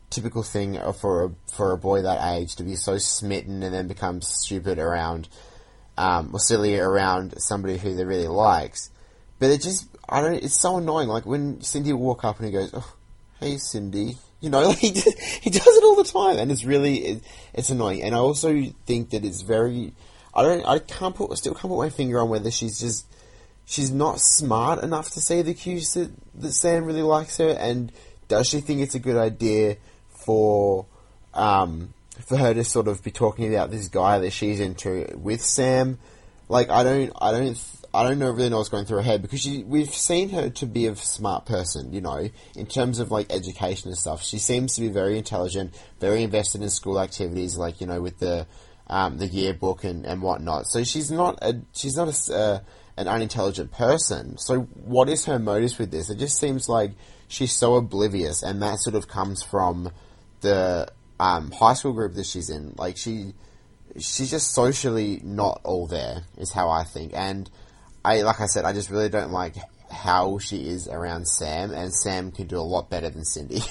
typical thing for a boy that age to be so smitten and then become stupid around, or silly around somebody who they really likes. But it's so annoying. Like when Cindy will walk up and he goes, "Oh, hey Cindy," you know, like he does it all the time, and it's annoying. And I also think that it's very, I still can't put my finger on whether she's not smart enough to see the cues that Sam really likes her, and does she think it's a good idea for her to sort of be talking about this guy that she's into with Sam? Like, I don't really know what's going through her head, because we've seen her to be a smart person, you know, in terms of like education and stuff. She seems to be very intelligent, very invested in school activities, like, you know, with the yearbook and whatnot. So she's not an unintelligent person. So what is her motives with this? It just seems like she's so oblivious, and that sort of comes from the high school group that she's in. Like, she's just socially not all there, is how I think. And like I said, I just really don't like how she is around Sam, and Sam can do a lot better than Cindy.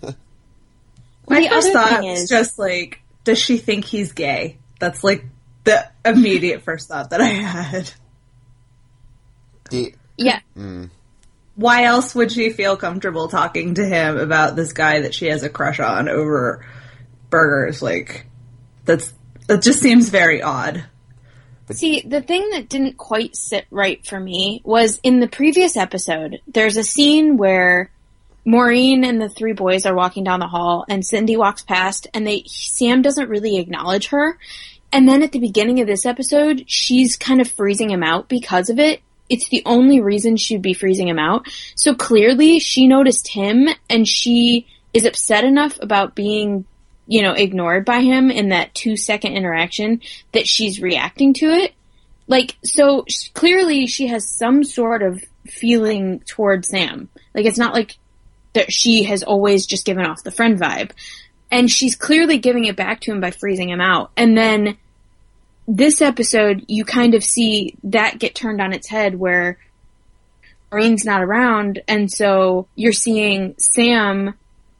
My first thought is just like, does she think he's gay? That's like the immediate first thought that I had. Yeah. Why else would she feel comfortable talking to him about this guy that she has a crush on over burgers? Like, that just seems very odd. See, the thing that didn't quite sit right for me was in the previous episode, there's a scene where Maureen and the three boys are walking down the hall, and Cindy walks past, and Sam doesn't really acknowledge her. And then at the beginning of this episode, she's kind of freezing him out because of it. It's the only reason she'd be freezing him out. So clearly she noticed him, and she is upset enough about being, you know, ignored by him in that 2-second interaction that she's reacting to it. Like, so clearly she has some sort of feeling towards Sam. Like, it's not like that she has always just given off the friend vibe. And she's clearly giving it back to him by freezing him out. And then this episode, you kind of see that get turned on its head where Maureen's not around, and so you're seeing Sam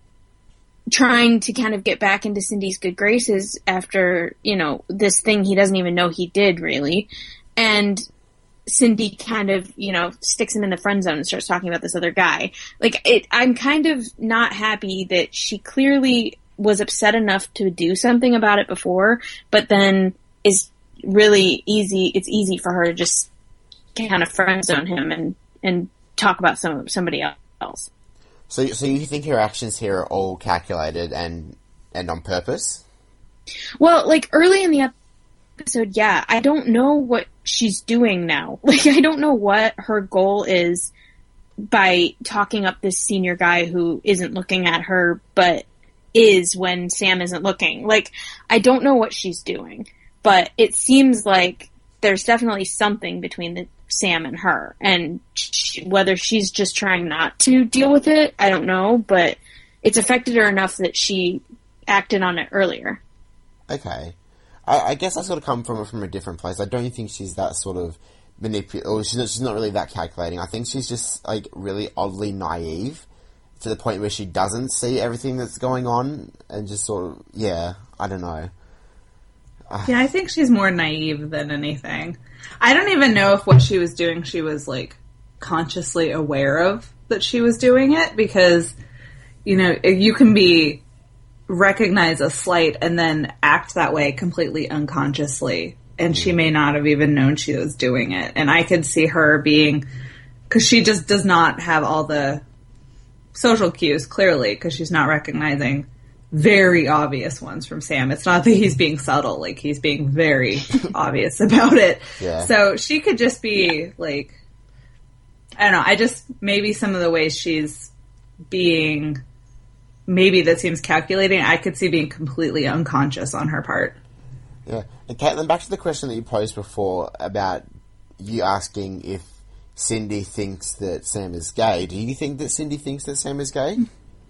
trying to kind of get back into Cindy's good graces after, you know, this thing he doesn't even know he did, really. And Cindy kind of, you know, sticks him in the friend zone and starts talking about this other guy. Like, I'm kind of not happy that she clearly was upset enough to do something about it before, but then is really easy. It's easy for her to just kind of friend zone him and talk about somebody else. So you think her actions here are all calculated and on purpose? Well, like early in the episode, yeah, I don't know what she's doing now. Like, I don't know what her goal is by talking up this senior guy who isn't looking at her, but is when Sam isn't looking. Like, I don't know what she's doing, but it seems like there's definitely something between Sam and her, and whether she's just trying not to deal with it, I don't know, but it's affected her enough that she acted on it earlier. Okay. I guess I sort of come from a different place. I don't think she's that sort of or she's not really that calculating. I think she's just, like, really oddly naive to the point where she doesn't see everything that's going on, and just sort of, yeah, I don't know. Yeah, I think she's more naive than anything. I don't even know if what she was doing, she was, like, consciously aware of that she was doing it, because, you know, you can recognize a slight and then act that way completely unconsciously, and she may not have even known she was doing it. And I could see her being, because she just does not have all the social cues, clearly, because she's not recognizing very obvious ones from Sam. It's not that he's being subtle, like, he's being very obvious about it. Yeah. So she could just be, like, I don't know, maybe some of the ways she's being, maybe that seems calculating, I could see being completely unconscious on her part. Yeah. And Caitlin, back to the question that you posed before about you asking if Cindy thinks that Sam is gay. Do you think that Cindy thinks that Sam is gay?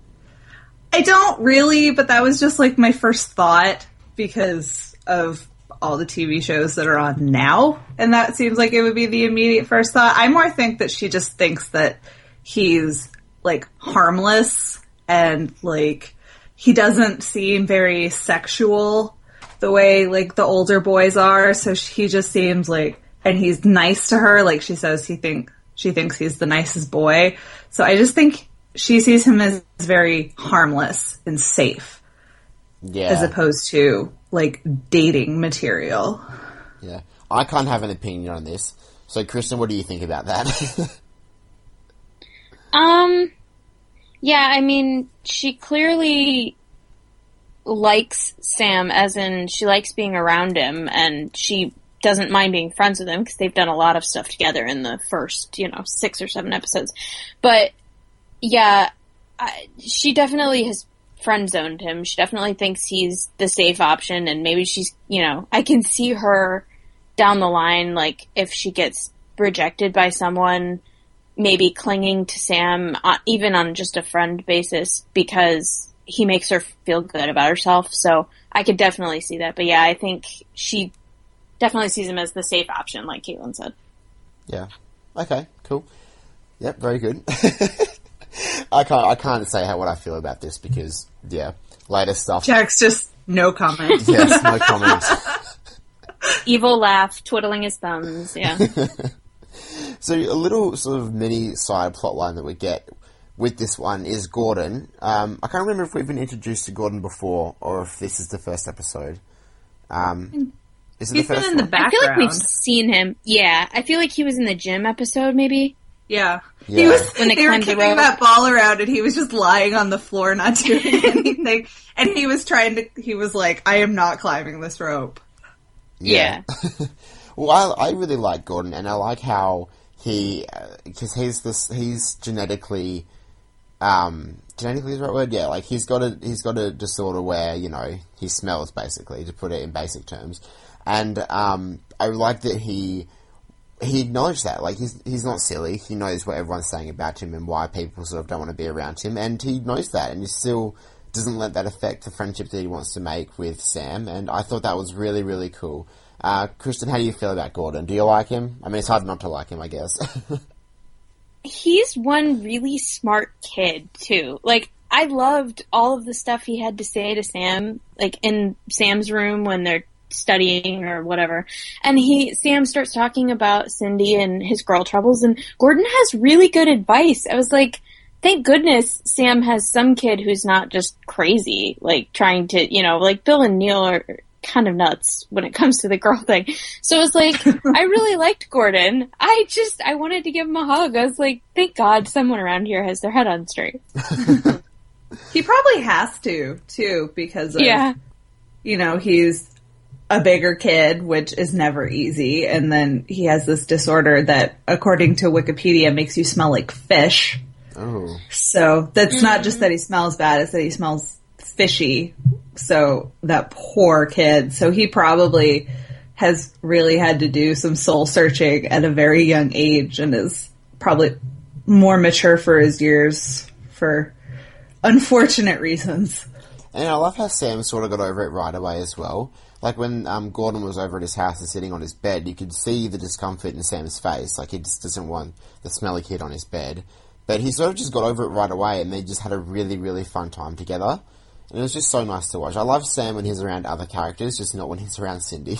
I don't really, but that was just, like, my first thought because of all the TV shows that are on now, and that seems like it would be the immediate first thought. I more think that she just thinks that he's, like, harmless and, like, he doesn't seem very sexual the way, like, the older boys are, so he just seems like, and he's nice to her, like she says she thinks he's the nicest boy, so I just think she sees him as very harmless and safe, as opposed to, like, dating material. Yeah. I can't have an opinion on this, so Kristen, what do you think about that? Yeah, I mean, she clearly likes Sam, as in she likes being around him, and she doesn't mind being friends with him because they've done a lot of stuff together in the first, 6 or 7 episodes. But, yeah, she definitely has friend-zoned him. She definitely thinks he's the safe option, and maybe she's, I can see her down the line, like, if she gets rejected by someone, maybe clinging to Sam, even on just a friend basis, because he makes her feel good about herself. So I could definitely see that. But yeah, I think she definitely sees him as the safe option, like Caitlin said. Yeah. Okay, cool. Yep, very good. I can't say what I feel about this because, yeah, later stuff. Jack's just no comment. Yes, no comment. Evil laugh, twiddling his thumbs, yeah. So a little sort of mini side plotline that we get with this one is Gordon. I can't remember if we've been introduced to Gordon before or if this is the first episode. Is it He's the first been in the one? background. I feel like we've seen him. Yeah, I feel like he was in the gym episode, maybe. Yeah. Yeah. He was, When they they were climbed the kicking rope. that ball around and he was just lying on the floor not doing anything. And he was like, I am not climbing this rope. Yeah. Well, I really like Gordon, and I like how because he's genetically is the right word? Yeah, like he's got a disorder where, he smells, basically, to put it in basic terms. And I like that he acknowledged that. Like, he's not silly. He knows what everyone's saying about him and why people sort of don't want to be around him, and he knows that, and he still doesn't let that affect the friendship that he wants to make with Sam, and I thought that was really, really cool. Kristen, how do you feel about Gordon? Do you like him? I mean, it's hard not to like him, I guess. He's one really smart kid, too. Like, I loved all of the stuff he had to say to Sam, like, in Sam's room when they're studying or whatever. And Sam starts talking about Cindy and his girl troubles, and Gordon has really good advice. I was like, thank goodness Sam has some kid who's not just crazy, like, trying to, like, Bill and Neil are kind of nuts when it comes to the girl thing. So it's like, I really liked Gordon. I wanted to give him a hug. I was like, thank God someone around here has their head on straight. He probably has to, too, because of, Yeah. He's a bigger kid, which is never easy, and then he has this disorder that, according to Wikipedia, makes you smell like fish. Oh. So that's not just that he smells bad, it's that he smells fishy. So that poor kid. So he probably has really had to do some soul searching at a very young age and is probably more mature for his years for unfortunate reasons. And I love how Sam sort of got over it right away as well. Like when Gordon was over at his house and sitting on his bed, you could see the discomfort in Sam's face. Like he just doesn't want the smelly kid on his bed. But he sort of just got over it right away, and they just had a really, really fun time together. And it was just so nice to watch. I love Sam when he's around other characters, just not when he's around Cindy.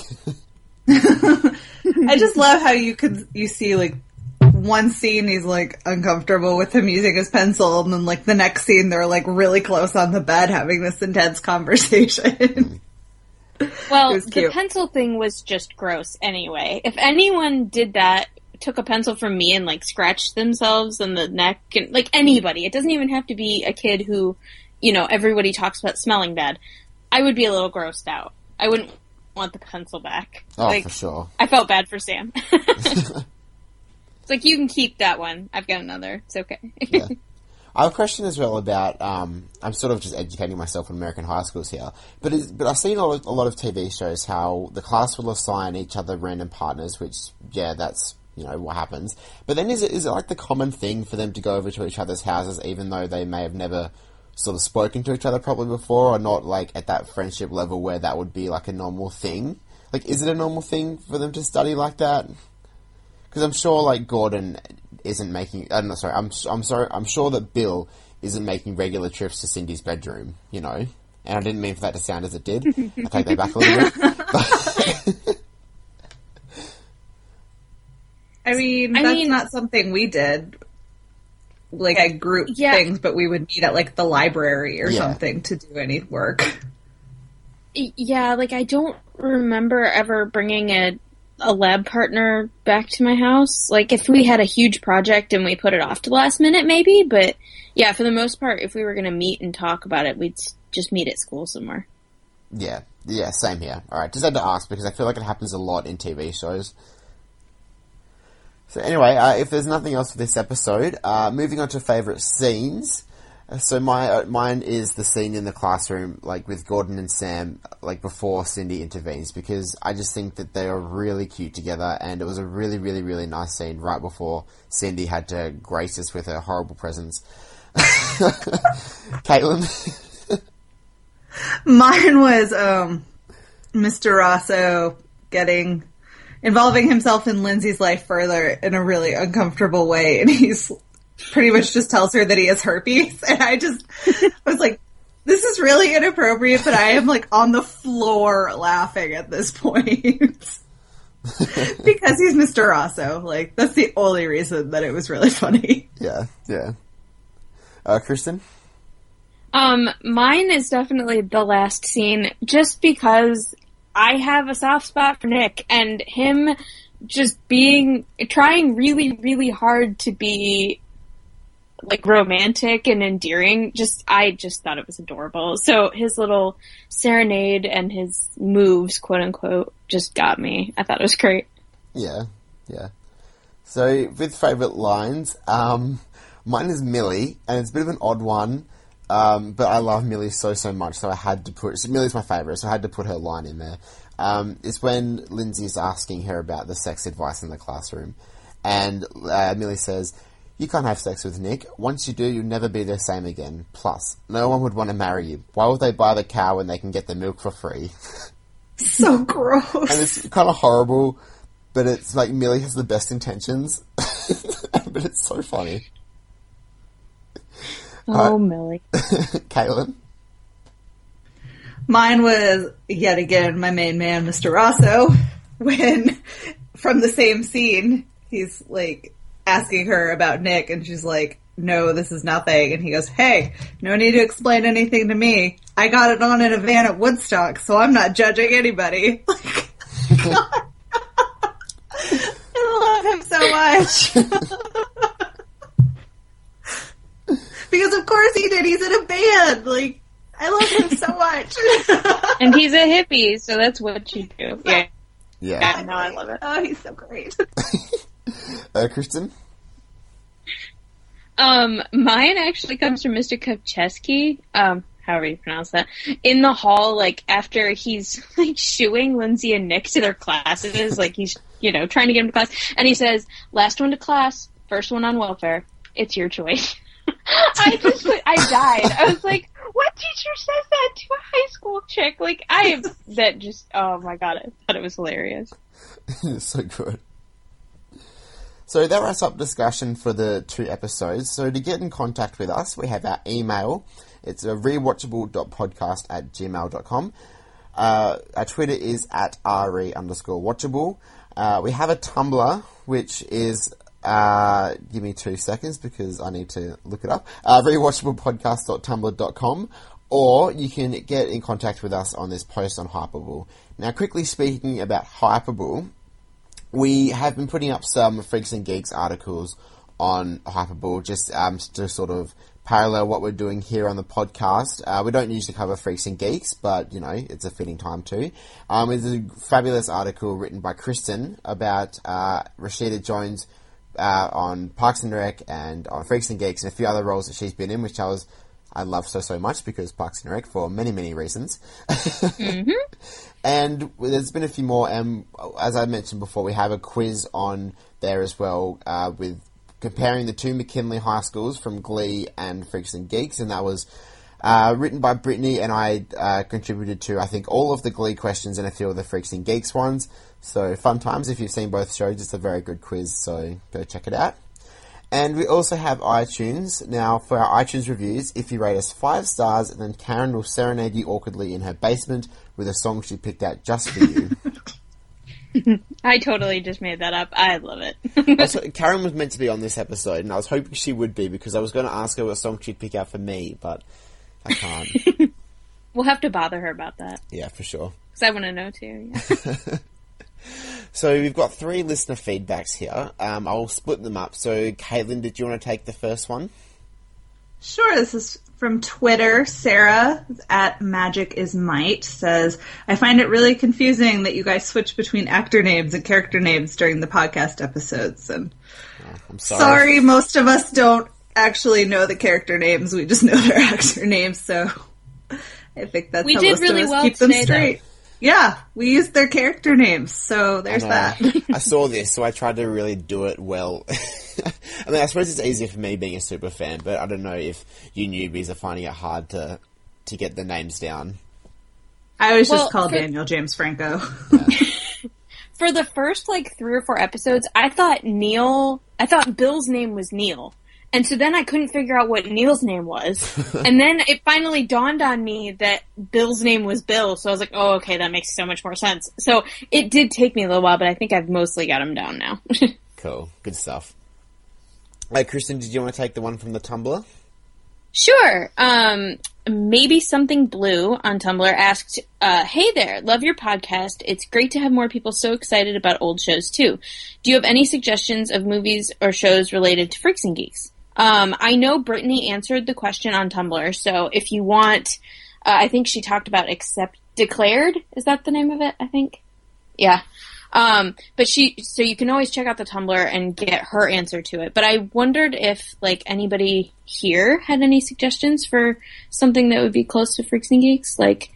I just love how you see, like, one scene he's, like, uncomfortable with him using his pencil, and then, like, the next scene they're, like, really close on the bed having this intense conversation. Well, It was the cute. pencil thing was just gross anyway. If anyone did that, took a pencil from me and, like, scratched themselves on the neck, and, like, anybody, it doesn't even have to be a kid who, everybody talks about smelling bad, I would be a little grossed out. I wouldn't want the pencil back. Oh, for sure. I felt bad for Sam. It's like, you can keep that one. I've got another. It's okay. Yeah. I have a question as well about, I'm sort of just educating myself on American high schools here, but I've seen a lot of TV shows how the class will assign each other random partners, which, yeah, that's, what happens. But then is it like the common thing for them to go over to each other's houses even though they may have never sort of spoken to each other probably before, or not, like, at that friendship level where that would be, like, a normal thing? Like, is it a normal thing for them to study like that? Because I'm sure, like, Gordon isn't making... I'm sure that Bill isn't making regular trips to Cindy's bedroom, you know? And I didn't mean for that to sound as it did. I take that back a little bit. I mean, that's not something we did. Like, at group things, but we would meet at, like, the library or something to do any work. Yeah, like, I don't remember ever bringing a lab partner back to my house. Like, if we had a huge project and we put it off to the last minute, maybe. But, yeah, for the most part, if we were going to meet and talk about it, we'd just meet at school somewhere. Yeah, same here. Alright, just had to ask, because I feel like it happens a lot in TV shows. So anyway, if there's nothing else for this episode, moving on to favourite scenes. So mine is the scene in the classroom, like with Gordon and Sam, like before Cindy intervenes, because I just think that they are really cute together, and it was a really, really, really nice scene right before Cindy had to grace us with her horrible presence. Caitlin? Mine was Mr. Rosso involving himself in Lindsay's life further in a really uncomfortable way, and he's pretty much just tells her that he has herpes, and I was like, this is really inappropriate, but I am like on the floor laughing at this point. Because he's Mr. Rosso. Like, that's the only reason that it was really funny. Yeah. Kristen? Mine is definitely the last scene, just because I have a soft spot for Nick, and him just trying really, really hard to be, like, romantic and endearing. I just thought it was adorable. So his little serenade and his moves, quote unquote, just got me. I thought it was great. Yeah. So, with favourite lines, mine is Millie, and it's a bit of an odd one, but I love Millie so much, so I had to Millie's my favourite, so I had to put her line in there. It's when Lindsay's asking her about the sex advice in the classroom, and Millie says, "You can't have sex with Nick. Once you do, you'll never be the same again. Plus, no one would want to marry you. Why would they buy the cow when they can get the milk for free?" So gross. And it's kind of horrible, but it's like Millie has the best intentions, but it's so funny. Oh, Millie. Caitlin? Mine was, yet again, my main man, Mr. Rosso, when, from the same scene, he's, like, asking her about Nick, and she's like, "No, this is nothing." And he goes, "Hey, no need to explain anything to me. I got it on in a van at Woodstock, so I'm not judging anybody." I love him so much. Because of course he did. He's in a band. Like, I love him so much. And he's a hippie, so that's what you do. Yeah. No, I love it. Oh, he's so great. Kristen? Mine actually comes from Mr. Kopcheski, however you pronounce that, in the hall, like, after he's, like, shooing Lindsay and Nick to their classes, like, he's, trying to get them to class, and he says, "Last one to class, first one on welfare. It's your choice." I died. I was like, what teacher says that to a high school chick? Like, oh my god, I thought it was hilarious. It's so good. So that wraps up discussion for the 2 episodes. So to get in contact with us, we have our email. It's rewatchable.podcast@gmail.com. Our Twitter is @re_watchable. We have a Tumblr, which is, give me 2 seconds because I need to look it up. rewatchablepodcast.tumblr.com, or you can get in contact with us on this post on Hypable. Now, quickly speaking about Hypable, we have been putting up some Freaks and Geeks articles on Hypable, just to sort of parallel what we're doing here on the podcast. We don't usually cover Freaks and Geeks, but, it's a fitting time to. It's a fabulous article written by Kristen about Rashida Jones on Parks and Rec and on Freaks and Geeks and a few other roles that she's been in, which I love so much because Parks and Rec for many, many reasons. Mm-hmm. And there's been a few more, and as I mentioned before, we have a quiz on there as well, with comparing the 2 McKinley high schools from Glee and Freaks and Geeks, and that was written by Brittany, and I contributed to, I think, all of the Glee questions and a few of the Freaks and Geeks ones. So fun times. If you've seen both shows, it's a very good quiz, so go check it out. And we also have iTunes. Now, for our iTunes reviews, if you rate us 5 stars, then Karen will serenade you awkwardly in her basement with a song she picked out just for you. I totally just made that up. I love it. Also, Karen was meant to be on this episode, and I was hoping she would be, because I was going to ask her what song she'd pick out for me, but I can't. We'll have to bother her about that. Yeah, for sure. Because I want to know too. Yeah. So we've got 3 listener feedbacks here. I'll split them up. So, Caitlin, did you want to take the first one? Sure, this is from Twitter. Sarah at Magic is Might says, I find it really confusing that you guys switch between actor names and character names during the podcast episodes. And I'm sorry, most of us don't actually know the character names. We just know their actor names. So I think that's how most of us keep them straight. Yeah, we used their character names, so there's that. I saw this, so I tried to really do it well. I mean, I suppose it's easier for me being a super fan, but I don't know if you newbies are finding it hard to get the names down. I was just called Daniel James Franco. Yeah. For the first, 3 or 4 episodes, I thought Bill's name was Neil. And so then I couldn't figure out what Neil's name was. And then it finally dawned on me that Bill's name was Bill. So I was like, oh, okay, that makes so much more sense. So it did take me a little while, but I think I've mostly got him down now. Cool. Good stuff. Hey, Kristen, did you want to take the one from the Tumblr? Sure. Maybe Something Blue on Tumblr asked, hey there, love your podcast. It's great to have more people so excited about old shows too. Do you have any suggestions of movies or shows related to Freaks and Geeks? I know Brittany answered the question on Tumblr, so if you want, I think she talked about Declared. Is that the name of it, I think? Yeah. So you can always check out the Tumblr and get her answer to it. But I wondered if, anybody here had any suggestions for something that would be close to Freaks and Geeks.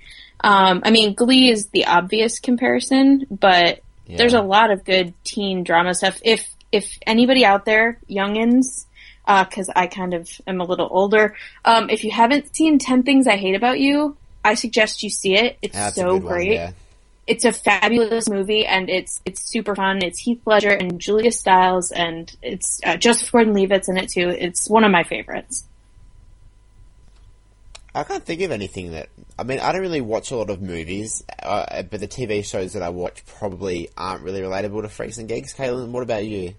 Glee is the obvious comparison, but there's a lot of good teen drama stuff. If anybody out there, youngins, cause I kind of am a little older, if you haven't seen 10 Things I Hate About You, I suggest you see it. It's so great. Yeah. It's a fabulous movie, and it's super fun. It's Heath Ledger and Julia Stiles, and it's Joseph Gordon-Levitt's in it too. It's one of my favorites. I can't think of anything that... I mean, I don't really watch a lot of movies, but the TV shows that I watch probably aren't really relatable to Freaks and Geeks. Caitlin, what about you?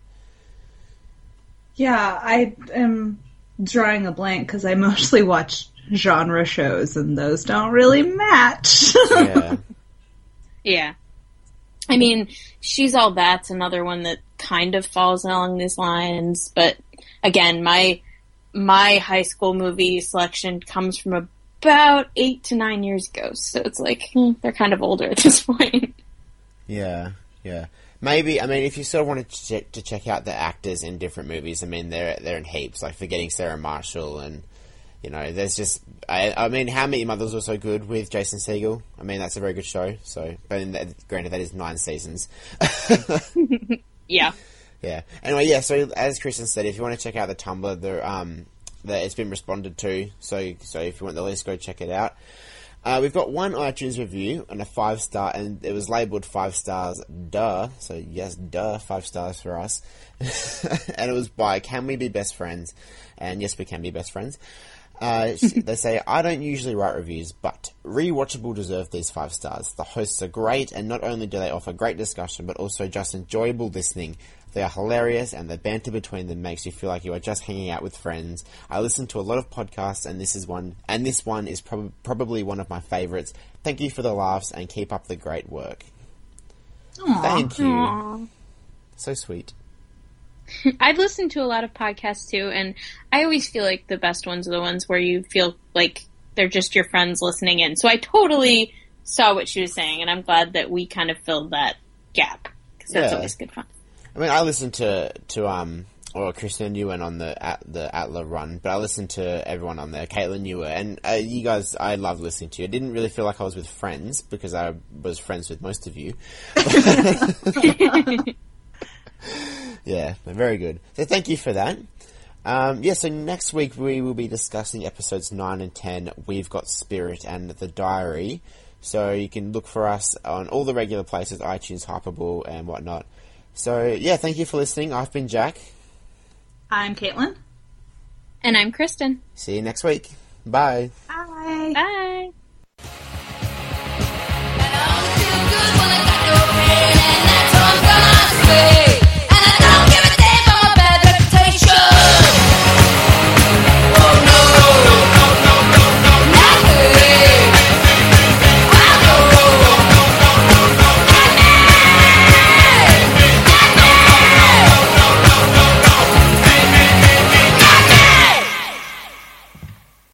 Yeah, I am drawing a blank because I mostly watch genre shows, and those don't really match. Yeah. Yeah. I mean, She's All That's another one that kind of falls along these lines, but again, my high school movie selection comes from about 8 to 9 years ago, so it's they're kind of older at this point. Yeah. Maybe, I mean, if you sort of wanted to check out the actors in different movies, I mean, they're in heaps, Forgetting Sarah Marshall, and, there's just, I mean, How I Met Your Mother was also good with Jason Segel. I mean, that's a very good show, so, but granted, that is 9 seasons. Yeah. Yeah. Anyway, yeah, so as Kristen said, if you want to check out the Tumblr, it's been responded to, so if you want the list, go check it out. We've got one iTunes review and a 5-star, and it was labelled 5 stars, duh, so yes, duh, 5 stars for us. And it was by Can We Be Best Friends? And yes, we can be best friends. They say, I don't usually write reviews, but Rewatchable deserve these 5 stars. The hosts are great, and not only do they offer great discussion, but also just enjoyable listening. They are hilarious, and the banter between them makes you feel like you are just hanging out with friends. I listen to a lot of podcasts, and this one is probably one of my favourites. Thank you for the laughs, and keep up the great work. Aww. Thank you. Aww. So sweet. I've listened to a lot of podcasts too, and I always feel like the best ones are the ones where you feel like they're just your friends listening in. So I totally saw what she was saying, and I'm glad that we kind of filled that gap, because that's always good fun. I mean, I listened to Kristen, you went on the Atla run, but I listened to everyone on there. Caitlin, you were, and you guys, I loved listening to you. I didn't really feel like I was with friends, because I was friends with most of you. Yeah, very good. So thank you for that. So next week we will be discussing episodes 9 and 10. We've got Spirit and The Diary. So you can look for us on all the regular places, iTunes, Hypable, and whatnot. So, yeah, thank you for listening. I've been Jack. I'm Caitlin. And I'm Kristen. See you next week. Bye. Bye. Bye.